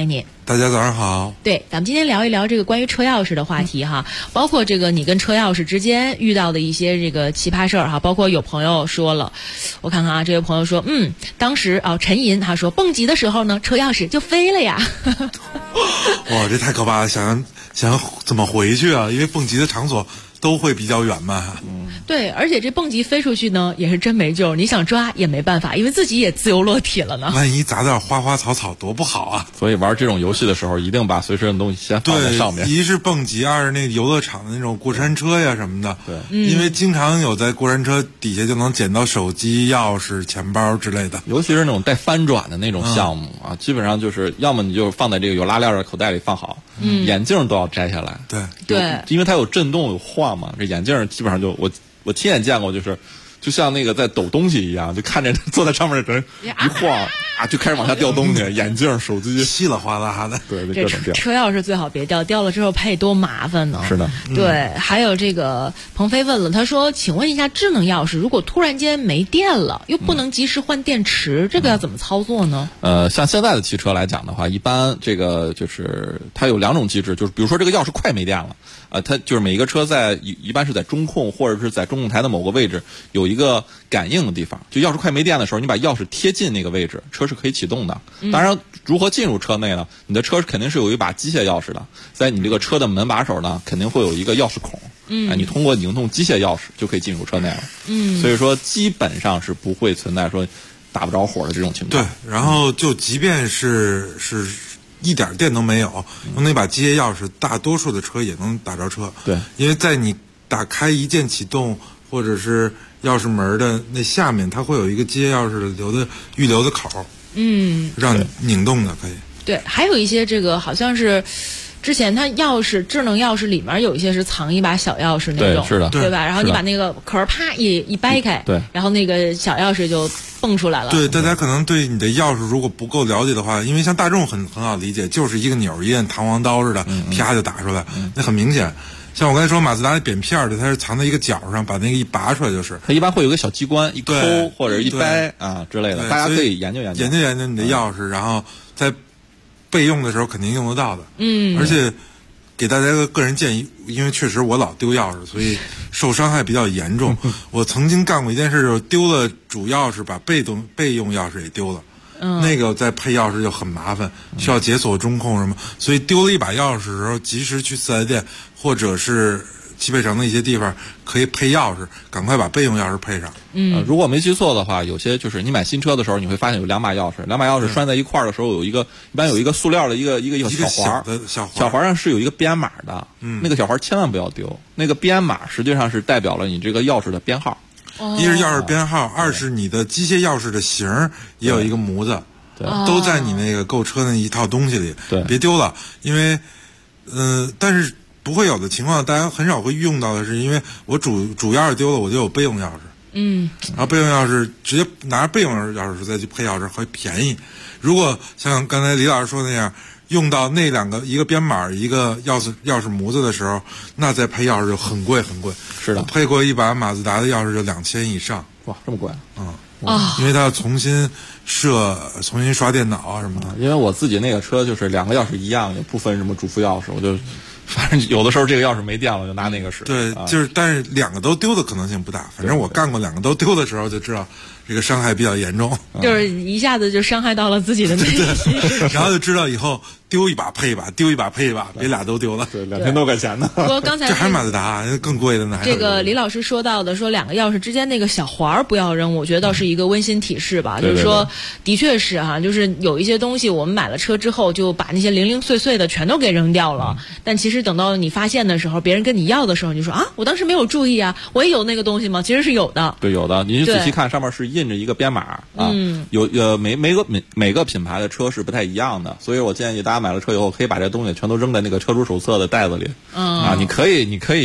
L: 大家早上好。
F: 对，咱们今天聊一聊这个关于车钥匙的话题哈，包括这个你跟车钥匙之间遇到的一些这个奇葩事儿哈，包括有朋友说了，我看看啊，这位朋友说，当时陈银他说蹦极的时候呢，车钥匙就飞了呀。
L: 哇，这太可怕了，想怎么回去啊？因为蹦极的场所都会比较远嘛。
F: 对，而且这蹦极飞出去呢，也是真没救，你想抓也没办法，因为自己也自由落体了呢。
L: 万一砸点花花草草多不好啊！
K: 所以玩这种游戏的时候，一定把随身的东西先放在上面。
L: 对，一是蹦极，二是那个游乐场的那种过山车呀什么的。
K: 对，
L: 因为经常有在过山车底下就能捡到手机、钥匙、钱包之类的。
K: 尤其是那种带翻转的那种项目啊，基本上就是要么你就放在这个有拉链的口袋里放好，眼镜都要摘下来。
F: 对，
K: 因为它有震动有晃嘛，这眼镜基本上就我亲眼见过，就像那个在抖东西一样，就看着坐在上面的人一晃啊，就开始往下掉东西，眼镜、手机
L: 稀里哗啦的。
K: 对，各种掉。
F: 车钥匙最好别掉，掉了之后配多麻烦呢。
K: 是的，
F: 对。还有这个鹏飞问了，他说：“请问一下，智能钥匙如果突然间没电了，又不能及时换电池，这个要怎么操作呢？”
K: 像现在的汽车来讲的话，一般这个就是它有两种机制，就是比如说这个钥匙快没电了。它就是每一个车一般是在中控或者是在中控台的某个位置有一个感应的地方，就钥匙快没电的时候，你把钥匙贴近那个位置，车是可以启动的。当然，如何进入车内呢？你的车肯定是有一把机械钥匙的，在你这个车的门把手呢，肯定会有一个钥匙孔。你通过拧动机械钥匙就可以进入车内了。所以说基本上是不会存在说打不着火的这种情况。
L: 对，然后就即便是一点电都没有，用那把机械钥匙，大多数的车也能打着车。
K: 对，
L: 因为在你打开一键启动或者是钥匙门的那下面，它会有一个机械钥匙的预留的口，让你拧动的可以。
F: 对，还有一些这个好像是。之前它智能钥匙里面有一些是藏一把小钥匙那种，
K: 对，是的，
F: 对吧？然后你把那个壳啪一掰开，
K: 对，
F: 然后那个小钥匙就蹦出来了。
L: 对，大家可能对你的钥匙如果不够了解的话，因为像大众很好理解，就是一个钮一摁，弹簧刀似的，啪就打出来，那很明显。像我刚才说马自达那扁片的，它是藏在一个角上，把那个一拔出来就是。
K: 它一般会有个小机关，一抠或者一掰啊之类的，大家可以研究研
L: 究你的钥匙，然后在备用的时候肯定用得到的。而且给大家个个人建议，因为确实我老丢钥匙，所以受伤害比较严重。我曾经干过一件事，就是丢了主钥匙，把备用钥匙也丢了。那个再配钥匙就很麻烦，需要解锁中控什么，所以丢了一把钥匙的时候，及时去4S店或者是汽配城的一些地方可以配钥匙，赶快把备用钥匙配上。
K: 如果没记错的话，有些就是你买新车的时候，你会发现有两把钥匙拴在一块儿的时候，一般有一个塑料的一个小环，小环上是有一个编码的，那个小环千万不要丢，那个编码实际上是代表了你这个钥匙的编号。
L: 一是钥匙编号，二是你的机械钥匙的型也有一个模子，都在你那个购车那一套东西里，别丢了。因为但是不会有的情况，大家很少会用到的是，因为我主钥匙丢了，我就有备用钥匙，然后备用钥匙直接拿着备用钥匙再去配钥匙会便宜。如果像刚才李老师说的那样，用到那两个一个编码一个钥匙模子的时候，那再配钥匙就很贵很贵。
K: 是的，
L: 我配过一把马自达的钥匙就2000以上。
K: 哇，这么贵
L: 因为它要重新刷电脑啊什么的。
K: 因为我自己那个车就是两个钥匙一样，也不分什么主副钥匙，我就反正有的时候这个钥匙没电了就拿那个使。
L: 对，就是但是两个都丢的可能性不大，反正我干过两个都丢的时候就知道这个伤害比较严重，
F: 就是一下子就伤害到了自己的内心，
L: 然后就知道以后丢一把配一把，丢一把配一把，别俩都丢了。
K: 对，2000多块钱呢。
F: 不过刚才
L: 这还是马自达更贵的呢。
F: 这个李老师说到的，说两个钥匙之间那个小环不要扔，我觉得倒是一个温馨提示吧。就是说，的确是哈，就是有一些东西我们买了车之后就把那些零零碎碎的全都给扔掉了，但其实等到你发现的时候，别人跟你要的时候，你就说啊，我当时没有注意啊，我也有那个东西吗？其实是有的。
K: 对，有的。你仔细看，上面是印着一个编码啊，有每个品牌的车是不太一样的，所以我建议大家买了车以后可以把这东西全都扔在那个车主手册的袋子里。你可以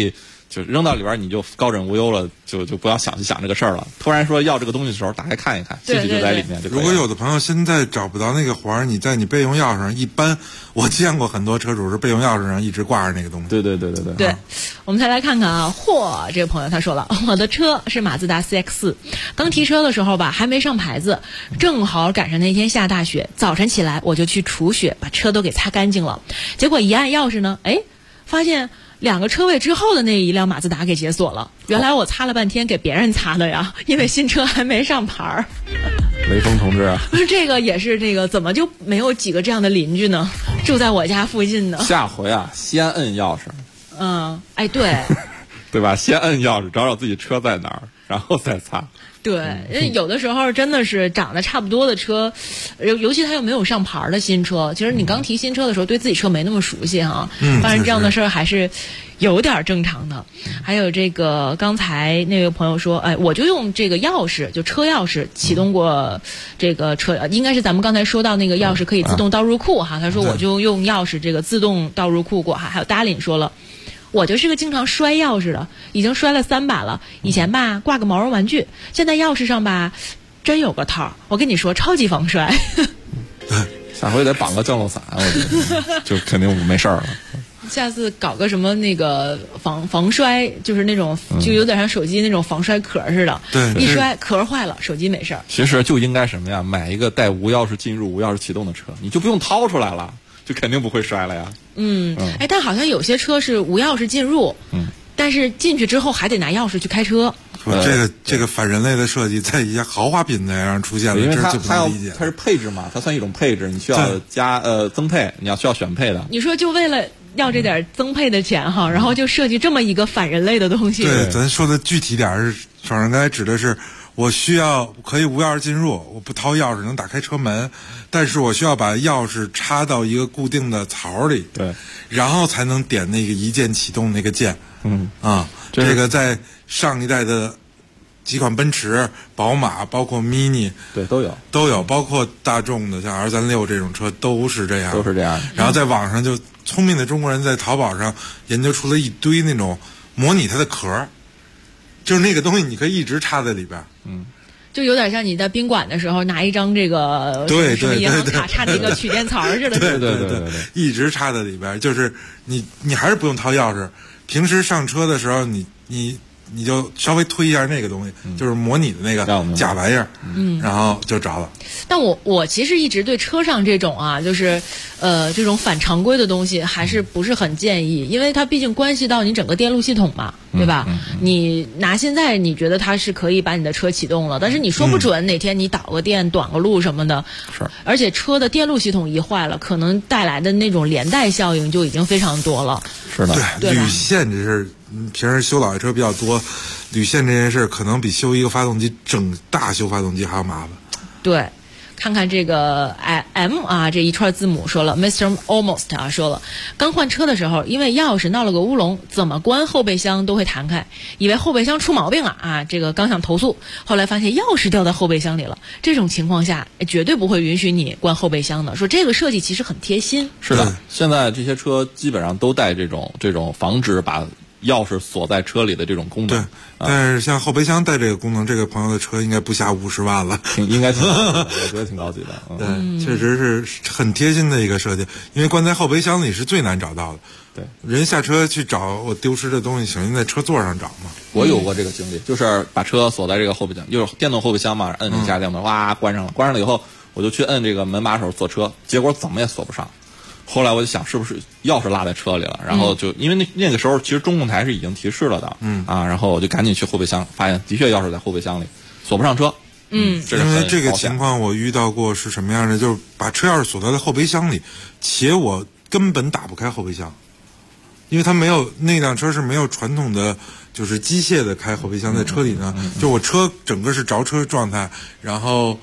K: 就扔到里边你就高枕无忧了，就不要想这个事儿了。突然说要这个东西的时候，打开看一看，兴趣就在里面。
L: 如果有的朋友现在找不到那个环，你在你备用钥匙上，一般我见过很多车主是备用钥匙上一直挂着那个东西。
K: 对。
F: 对，我们再来看看啊，这个朋友他说了，我的车是马自达 CX-4，刚提车的时候吧，还没上牌子，正好赶上那天下大雪，早晨起来我就去除雪，把车都给擦干净了。结果一按钥匙呢，发现2个车位之后的那一辆马自达给解锁了。原来我擦了半天给别人擦的呀，因为新车还没上牌儿。
K: 雷锋同志啊，
F: 不是这个也是这个，怎么就没有几个这样的邻居呢？住在我家附近的。
K: 下回啊，先摁钥匙。
F: 对，
K: 对吧？先摁钥匙，找自己车在哪儿，然后再擦。
F: 对，有的时候真的是长得差不多的车，尤其他又没有上牌的新车，其实你刚提新车的时候对自己车没那么熟悉哈，当然这样的事儿还是有点正常的。还有这个刚才那位朋友说，我就用这个钥匙，就车钥匙启动过这个车，应该是咱们刚才说到那个钥匙可以自动倒入库哈，他说我就用钥匙这个自动倒入库过哈。还有达林说了，我就是个经常摔钥匙的，已经摔了3把了。以前吧挂个毛绒玩具，现在钥匙上吧真有个套，我跟你说超级防摔。
K: 下回得绑个降落伞，我觉得就肯定没事儿了。
F: 下次搞个什么那个防摔，就是那种就有点像手机那种防摔壳似的，一摔壳坏了，手机没事儿。
K: 其实就应该什么呀？买一个带无钥匙进入、无钥匙启动的车，你就不用掏出来了。就肯定不会摔了呀。
F: 但好像有些车是无钥匙进入，但是进去之后还得拿钥匙去开车。
L: 这个反人类的设计，在一些豪华品牌上出现了，
K: 因为它
L: 它
K: 是配置嘛，它算一种配置，你需要加增配，你需要选配的。
F: 你说就为了要这点增配的钱哈，然后就设计这么一个反人类的东西。
L: 对，咱说的具体点是，厂商刚才指的是。我需要可以无钥匙进入，我不掏钥匙能打开车门，但是我需要把钥匙插到一个固定的槽里，
K: 对，
L: 然后才能点那个一键启动那个键。这个在上一代的几款奔驰、宝马，包括 Mini，
K: 对，都
L: 有，包括大众的像 R36这种车都是这样，然后在网上就聪明的中国人在淘宝上研究出了一堆那种模拟它的壳。就是那个东西，你可以一直插在里边，
F: 就有点像你在宾馆的时候拿一张这个什么银行卡插那个取电槽似的，
L: 对，一直插在里边，就是你还是不用掏钥匙，平时上车的时候你就稍微推一下那个东西，就是模拟的那个假玩意儿，然后就着了。
F: 但我其实一直对车上这种啊，就是这种反常规的东西还是不是很建议，因为它毕竟关系到你整个电路系统嘛，对吧？你拿现在你觉得它是可以把你的车启动了，但是你说不准哪天你导个电、短个路什么的，
K: 是。
F: 而且车的电路系统一坏了，可能带来的那种连带效应就已经非常多了。
K: 是的，
L: 对，铝线这是平时修老爷车比较多，铝线这件事可能比修一个发动机大修发动机还要麻烦。
F: 对。看看这个 M 啊，这一串字母说了 Mr. Almost 啊说了，刚换车的时候因为钥匙闹了个乌龙，怎么关后备箱都会弹开，以为后备箱出毛病了啊，这个刚想投诉，后来发现钥匙掉在后备箱里了，这种情况下绝对不会允许你关后备箱的，说这个设计其实很贴心。
K: 是的，现在这些车基本上都带这种防止把钥匙锁在车里的这种功能。
L: 对，但是像后备箱带这个功能，这个朋友的车应该不下50万了，
K: 应该挺我觉得挺高级的。
L: 对，确实是很贴心的一个设计，因为关在后备箱里是最难找到的。
K: 对，
L: 人下车去找我丢失的东西，首先在车座上找嘛。
K: 我有过这个经历，就是把车锁在这个后备箱，就是电动后备箱嘛，摁一下电门，哇，关上了。关上了以后，我就去摁这个门把手锁车，结果怎么也锁不上。后来我就想，是不是钥匙落在车里了？然后就因为那个时候，其实中控台是已经提示了的，然后我就赶紧去后备箱，发现的确钥匙在后备箱里，锁不上车。
L: 因为这个情况我遇到过是什么样的？就是把车钥匙锁在了后备箱里，且我根本打不开后备箱，因为它没有那辆车是没有传统的就是机械的开后备箱在车里呢，就我车整个是着车状态，然后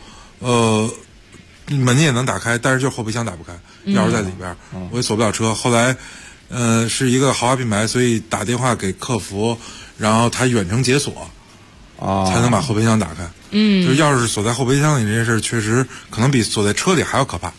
L: 门也能打开，但是就后备箱打不开，钥匙在里边，我也锁不了车。后来，是一个豪华品牌，所以打电话给客服，然后他远程解锁，才能把后备箱打开。就是钥匙锁在后备箱里这件事，确实可能比锁在车里还要可怕。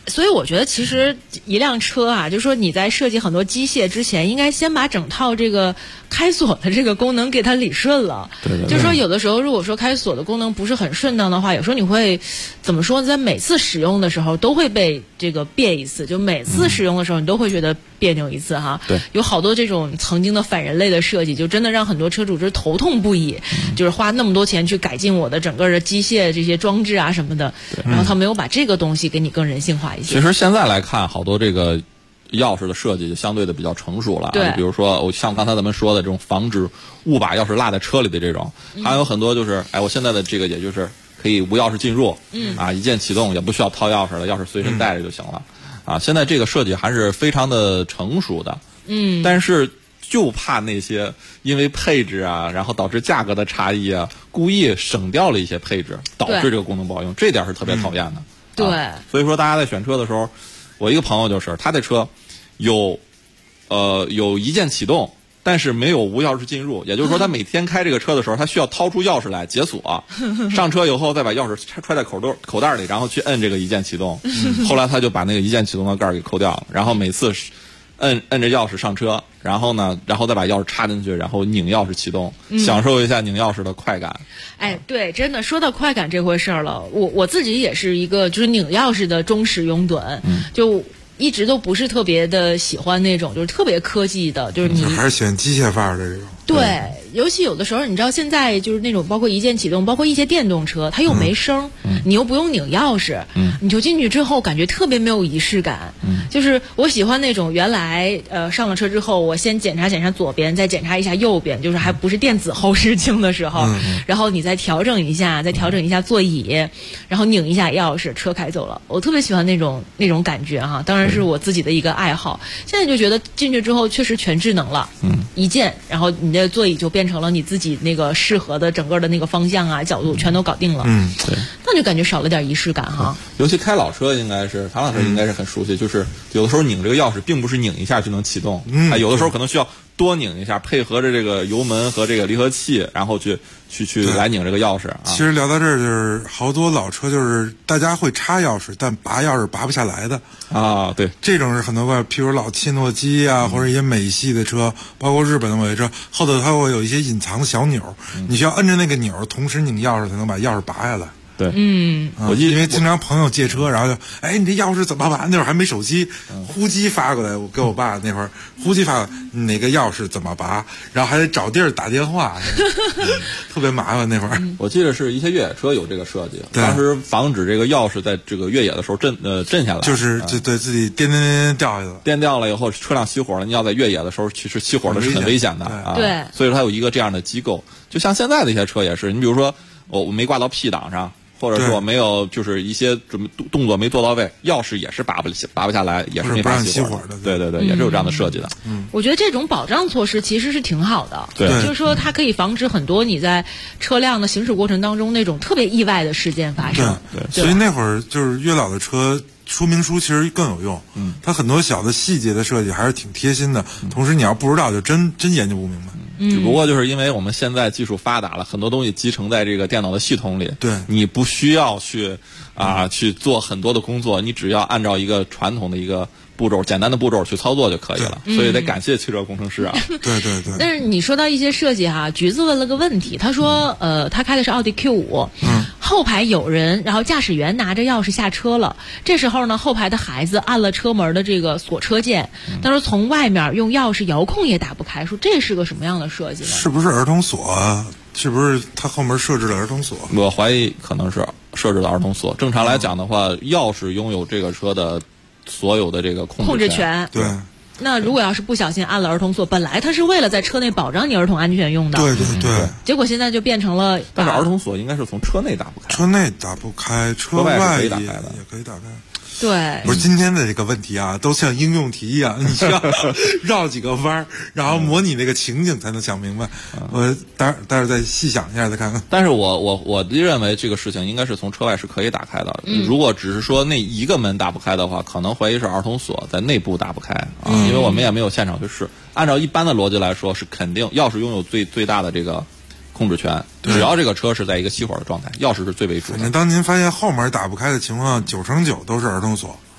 F: 所以我觉得其实一辆车啊，就是说你在设计很多机械之前，应该先把整套这个开锁的这个功能给它理顺了。
K: 对。
F: 就是说有的时候如果说开锁的功能不是很顺当的话，有时候你会怎么说，在每次使用的时候都会被这个别一次，就每次使用的时候你都会觉得别扭一次哈。
K: 对。
F: 有好多这种曾经的反人类的设计，就真的让很多车主是头痛不已，就是花那么多钱去改进我的整个的机械这些装置啊什么的，然后他没有把这个东西给你更人性化一些。
K: 其实现在来看，好多这个钥匙的设计就相对的比较成熟了。
F: 对，
K: 比如说像刚才咱们说的这种防止误把钥匙落在车里的这种，还有很多就是我现在的这个也就是可以无钥匙进入，一键启动，也不需要掏钥匙了，钥匙随身带着就行了。现在这个设计还是非常的成熟的。但是就怕那些因为配置啊，然后导致价格的差异啊，故意省掉了一些配置，导致这个功能不好用，这点是特别讨厌的。
F: 对。
K: 所以说大家在选车的时候，我一个朋友就是他的车有一键启动，但是没有无钥匙进入，也就是说他每天开这个车的时候，他需要掏出钥匙来解锁，上车以后再把钥匙揣在口袋里，然后去摁这个一键启动。后来他就把那个一键启动的盖给抠掉了，然后每次摁着钥匙上车，然后再把钥匙插进去，然后拧钥匙启动，享受一下拧钥匙的快感。
F: 对，真的说到快感这回事儿了，我自己也是一个就是拧钥匙的忠实拥趸，就一直都不是特别的喜欢那种就是特别科技的，就是你
L: 还是喜欢机械范儿的这种。
F: 对，尤其有的时候你知道现在就是那种包括一键启动，包括一些电动车，它又没声，你又不用拧钥匙，你就进去之后感觉特别没有仪式感。就是我喜欢那种原来上了车之后，我先检查左边，再检查一下右边，就是还不是电子后视镜的时候，然后你再调整一下座椅，然后拧一下钥匙，车开走了。我特别喜欢那种感觉哈，当然是我自己的一个爱好。现在就觉得进去之后确实全智能了，一键，然后你的座椅就变成了你自己那个适合的整个的那个方向啊、角度全都搞定了。
K: 对，
F: 那就感觉少了点仪式感哈。
K: 尤其开老车唐老师应该是很熟悉，就是有的时候拧这个钥匙并不是拧一下就能启动，有的时候可能需要多拧一下，配合着这个油门和这个离合器，然后去来拧这个钥匙。
L: 其实聊到这儿，就是好多老车就是大家会插钥匙，但拔钥匙拔不下来的
K: 对，
L: 这种是很多譬如老切诺基啊，或者一些美系的车，包括日本的某些车，后头它会有一些隐藏的小钮，你需要摁着那个钮，同时拧钥匙才能把钥匙拔下来。
K: 对，
L: 因为经常朋友借车，然后就你这钥匙怎么拔？那会儿还没手机，呼机发过来，我给我爸那会儿呼机发过来，哪个钥匙怎么拔，然后还得找地儿打电话，特别麻烦那会儿。
K: 我记得是一些越野车有这个设计，当时防止这个钥匙在这个越野的时时候震下来，
L: 就是对自己颠掉下来了，
K: 颠掉了以后车辆熄火了，你要在越野的时候其实熄火了是很危险的
F: 对，
K: 所以说它有一个这样的机构，就像现在的一些车也是，你比如说我没挂到 P 档上。或者是我没有，就是一些动作没做到位，钥匙也是拔不下来，也是没法熄火的。对，也是有这样的设计的。
F: 我觉得这种保障措施其实是挺好的。
K: 对，
F: 就是说它可以防止很多你在车辆的行驶过程当中那种特别意外的事件发生。
L: 对，所以那会儿就是越老的车说明书其实更有用。它很多小的细节的设计还是挺贴心的。同时你要不知道就真研究不明白。
K: 只不过就是因为我们现在技术发达了，很多东西集成在这个电脑的系统里，
L: 对，
K: 你不需要去做很多的工作，你只要按照一个传统的一个步骤，简单的步骤去操作就可以了。所以得感谢汽车工程师啊。
L: 对。
F: 但是你说到一些设计哈，橘子问了个问题，他说他开的是奥迪 Q5，后排有人，然后驾驶员拿着钥匙下车了，这时候呢，后排的孩子按了车门的这个锁车键，他说从外面用钥匙遥控也打不开，说这是个什么样的设计呢？
L: 是不是儿童锁啊？是不是它后门设置了儿童锁？
K: 我怀疑可能是设置了儿童锁。正常来讲的话，钥匙拥有这个车的所有的这个控制权。
L: 对。
F: 那如果要是不小心按了儿童锁，本来它是为了在车内保障你儿童安全用的。
L: 对。
F: 结果现在就变成了。
K: 但是儿童锁应该是从车内打不开。
L: 车内打不开，车外也可以打开。
F: 对，
L: 不是今天的这个问题啊，都像应用题一样，你需要绕几个弯儿，然后模拟那个情景才能想明白。我待会儿再细想一下再看看。
K: 但是我认为这个事情应该是从车外是可以打开的。如果只是说那一个门打不开的话，可能怀疑是儿童锁在内部打不开啊，因为我们也没有现场去试。按照一般的逻辑来说，是肯定钥匙拥有最大的这个控制权，只要这个车是在一个熄火的状态，钥匙是最为主的。
L: 反正当您发现后门打不开的情况，9成9都是儿童锁。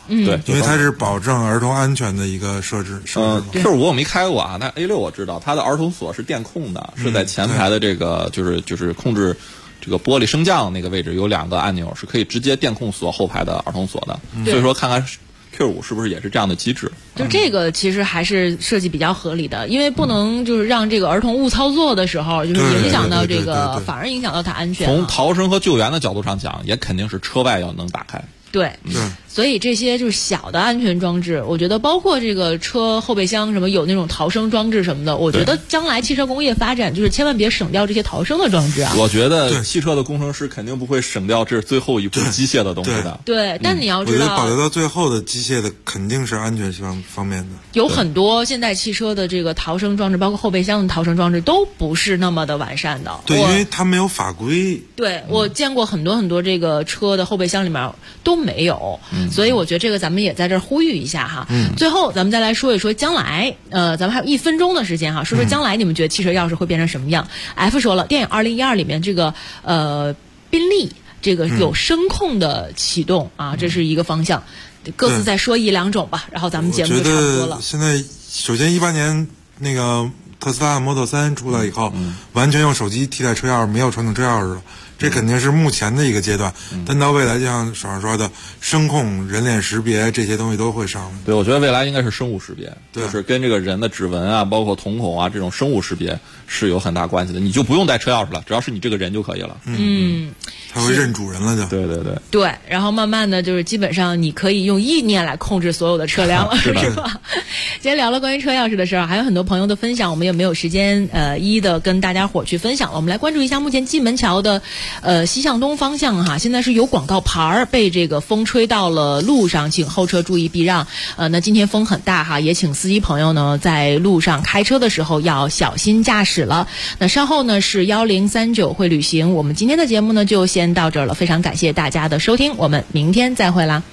K: 对，
L: 因为它是保证儿童安全的一个设置。
K: Q5 我没开过啊，但 A6 我知道，它的儿童锁是电控的，是在前排的这个就是控制这个玻璃升降那个位置有2个按钮，是可以直接电控锁后排的儿童锁的。所以说看看 Q5 是不是也是这样的机制？
F: 就这个其实还是设计比较合理的，因为不能就是让这个儿童误操作的时候，就是影响到这个，反而影响到他安全。
K: 从逃生和救援的角度上讲，也肯定是车外要能打开。
F: 对，所以这些就是小的安全装置，我觉得包括这个车后备箱什么有那种逃生装置什么的，我觉得将来汽车工业发展就是千万别省掉这些逃生的装置啊。
K: 我觉得汽车的工程师肯定不会省掉这最后一步机械的东西的。
F: 对，但你要知道，
L: 我觉得保留到最后的机械的肯定是安全方面的。
F: 有很多现代汽车的这个逃生装置，包括后备箱的逃生装置都不是那么的完善的。
L: 对，因为它没有法规。
F: 对，我见过很多这个车的后备箱里面都没有。所以我觉得这个咱们也在这儿呼吁一下哈。最后咱们再来说一说将来，咱们还有1分钟的时间哈，说说将来你们觉得汽车钥匙会变成什么样？F 说了，电影2012里面这个宾利这个有声控的启动啊，这是一个方向，各自再说1、2种吧，然后咱们节目就差不多了。
L: 现在首先18年那个特斯拉 Model 3出来以后，完全用手机替代车钥匙，没有传统车钥匙了。这肯定是目前的一个阶段，但到未来就像手上说的，声控、人脸识别这些东西都会上来。
K: 对，我觉得未来应该是生物识别，就是跟这个人的指纹啊，包括瞳孔啊这种生物识别是有很大关系的。你就不用带车钥匙了，只要是你这个人就可以了。
L: 它会认主人了就。
F: 对，然后慢慢的就是基本上你可以用意念来控制所有的车辆了，是吧？今天聊了关于车钥匙的事儿，还有很多朋友的分享，我们也没有时间一一的跟大家伙去分享了。我们来关注一下目前蓟门桥的西向东方向哈，现在是有广告牌儿被这个风吹到了路上，请后车注意避让。那今天风很大哈，也请司机朋友呢在路上开车的时候要小心驾驶了。那稍后呢是1039会旅行，我们今天的节目呢就先到这儿了，非常感谢大家的收听，我们明天再会啦。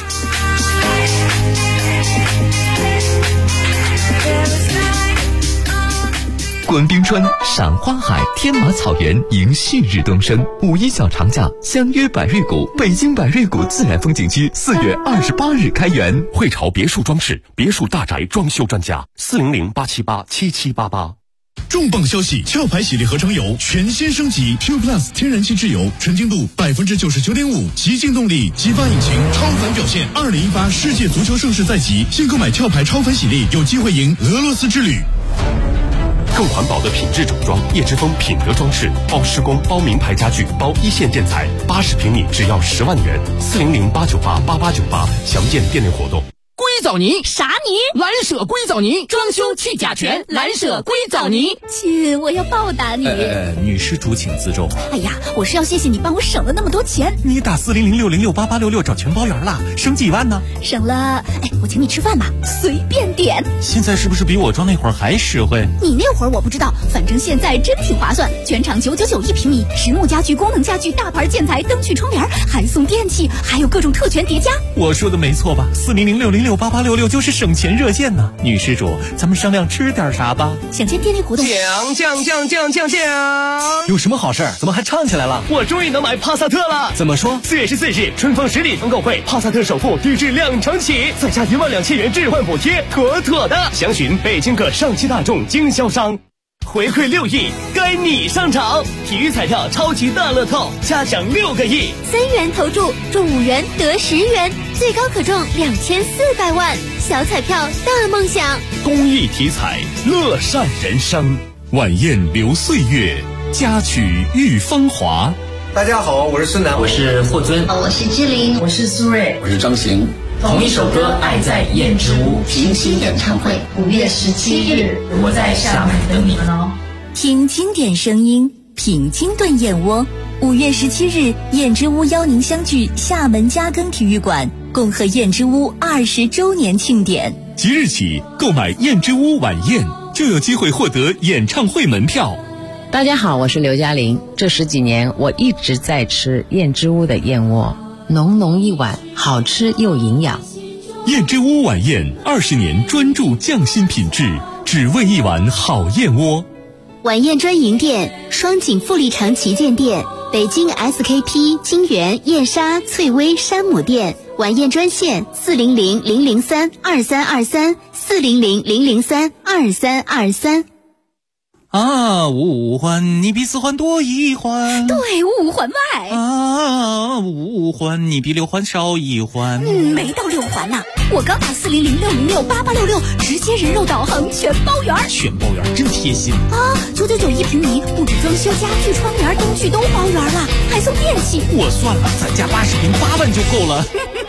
S: 观冰川、赏花海，天马草原迎旭日东升。5·1小长假，相约百瑞谷，北京百瑞谷自然风景区4月28日开园。
O: 汇潮别墅装饰，别墅大宅装修专家，400-878-7788。
P: 重磅消息！壳牌洗涤合成油全新升级 Q Plus 天然气质油，纯净度99.5%，极净动力，激发引擎，超凡表现。2018世界足球盛世在即，新购买壳牌超凡洗涤，有机会赢俄罗斯之旅。
O: 更环保的品质整装，叶之峰品德装饰，包施工，包名牌家具，包一线建材，80平米只要10万元，400-898-8898，详见店内活动。
T: 硅藻泥
H: 啥泥？
T: 蓝舍硅藻泥，装修去甲醛，蓝舍硅藻泥。
H: 亲，我要报答你。
S: 女施主请自重。
H: 哎呀，我是要谢谢你帮我省了那么多钱。
S: 你打400-606-8866找全包圆了，省几万呢？
H: 省了，我请你吃饭吧，随便点。
S: 现在是不是比我装那会儿还实惠？
H: 你那会儿我不知道，反正现在真挺划算，全场999一平米，实木家具、功能家具、大牌建材、灯具、窗帘，还送电器，还有各种特权叠加。
S: 我说的没错吧？400-606-8866就是省钱热线呢。女施主，咱们商量吃点啥吧？
H: 想见店内活动。
T: 酱！
S: 有什么好事？怎么还唱起来了？
T: 我终于能买帕萨特了！
S: 怎么说
T: ？4月14日，春风10里团购会，帕萨特首付低至2成起，再加12000元置换补贴，妥妥的。详询北京各上汽大众经销商。回馈6亿，该你上场！体育彩票超级大乐透，加奖6个亿
H: ，3元投注，中5元得10元，最高可中2400万。小彩票大梦想，
O: 公益体彩，乐善人生。晚宴留岁月，佳曲遇芳华。
U: 大家好，我是孙楠，
V: 我是霍尊，
W: 我是志玲，
V: 我是苏芮，
U: 我是张行。
V: 同一首歌，爱在燕之屋
W: 平行演唱会，5月17日，
V: 我在厦门等你们哦。
Q: 听经典声音，品清炖燕窝。5月17日，燕之屋邀您相聚厦门嘉庚体育馆，共贺燕之屋20周年庆典。
O: 即日起购买燕之屋晚宴，就有机会获得演唱会门票。
R: 大家好，我是刘嘉玲。这10几年，我一直在吃燕之屋的燕窝，浓浓一碗，好吃又营养。
O: 燕之屋晚宴20年专注匠心品质，只为一碗好燕窝。
H: 晚宴专营店：双井富力城旗舰店、 北京 SKP 金源燕莎翠微山姆店，晚宴专线400-003-2323，400-003-2323。
D: 啊，五环你比4环多1环，
I: 对，5环外
D: 啊，5环你比6环少1环，
I: 没到6环呢。我刚打400-606-8866，直接人肉导航全包圆，
D: 全包圆真贴心
I: 啊！999一平米，不止装修、家具、窗帘、灯具都包圆了，还送电器。
D: 我算了，咱家80平8万就够了。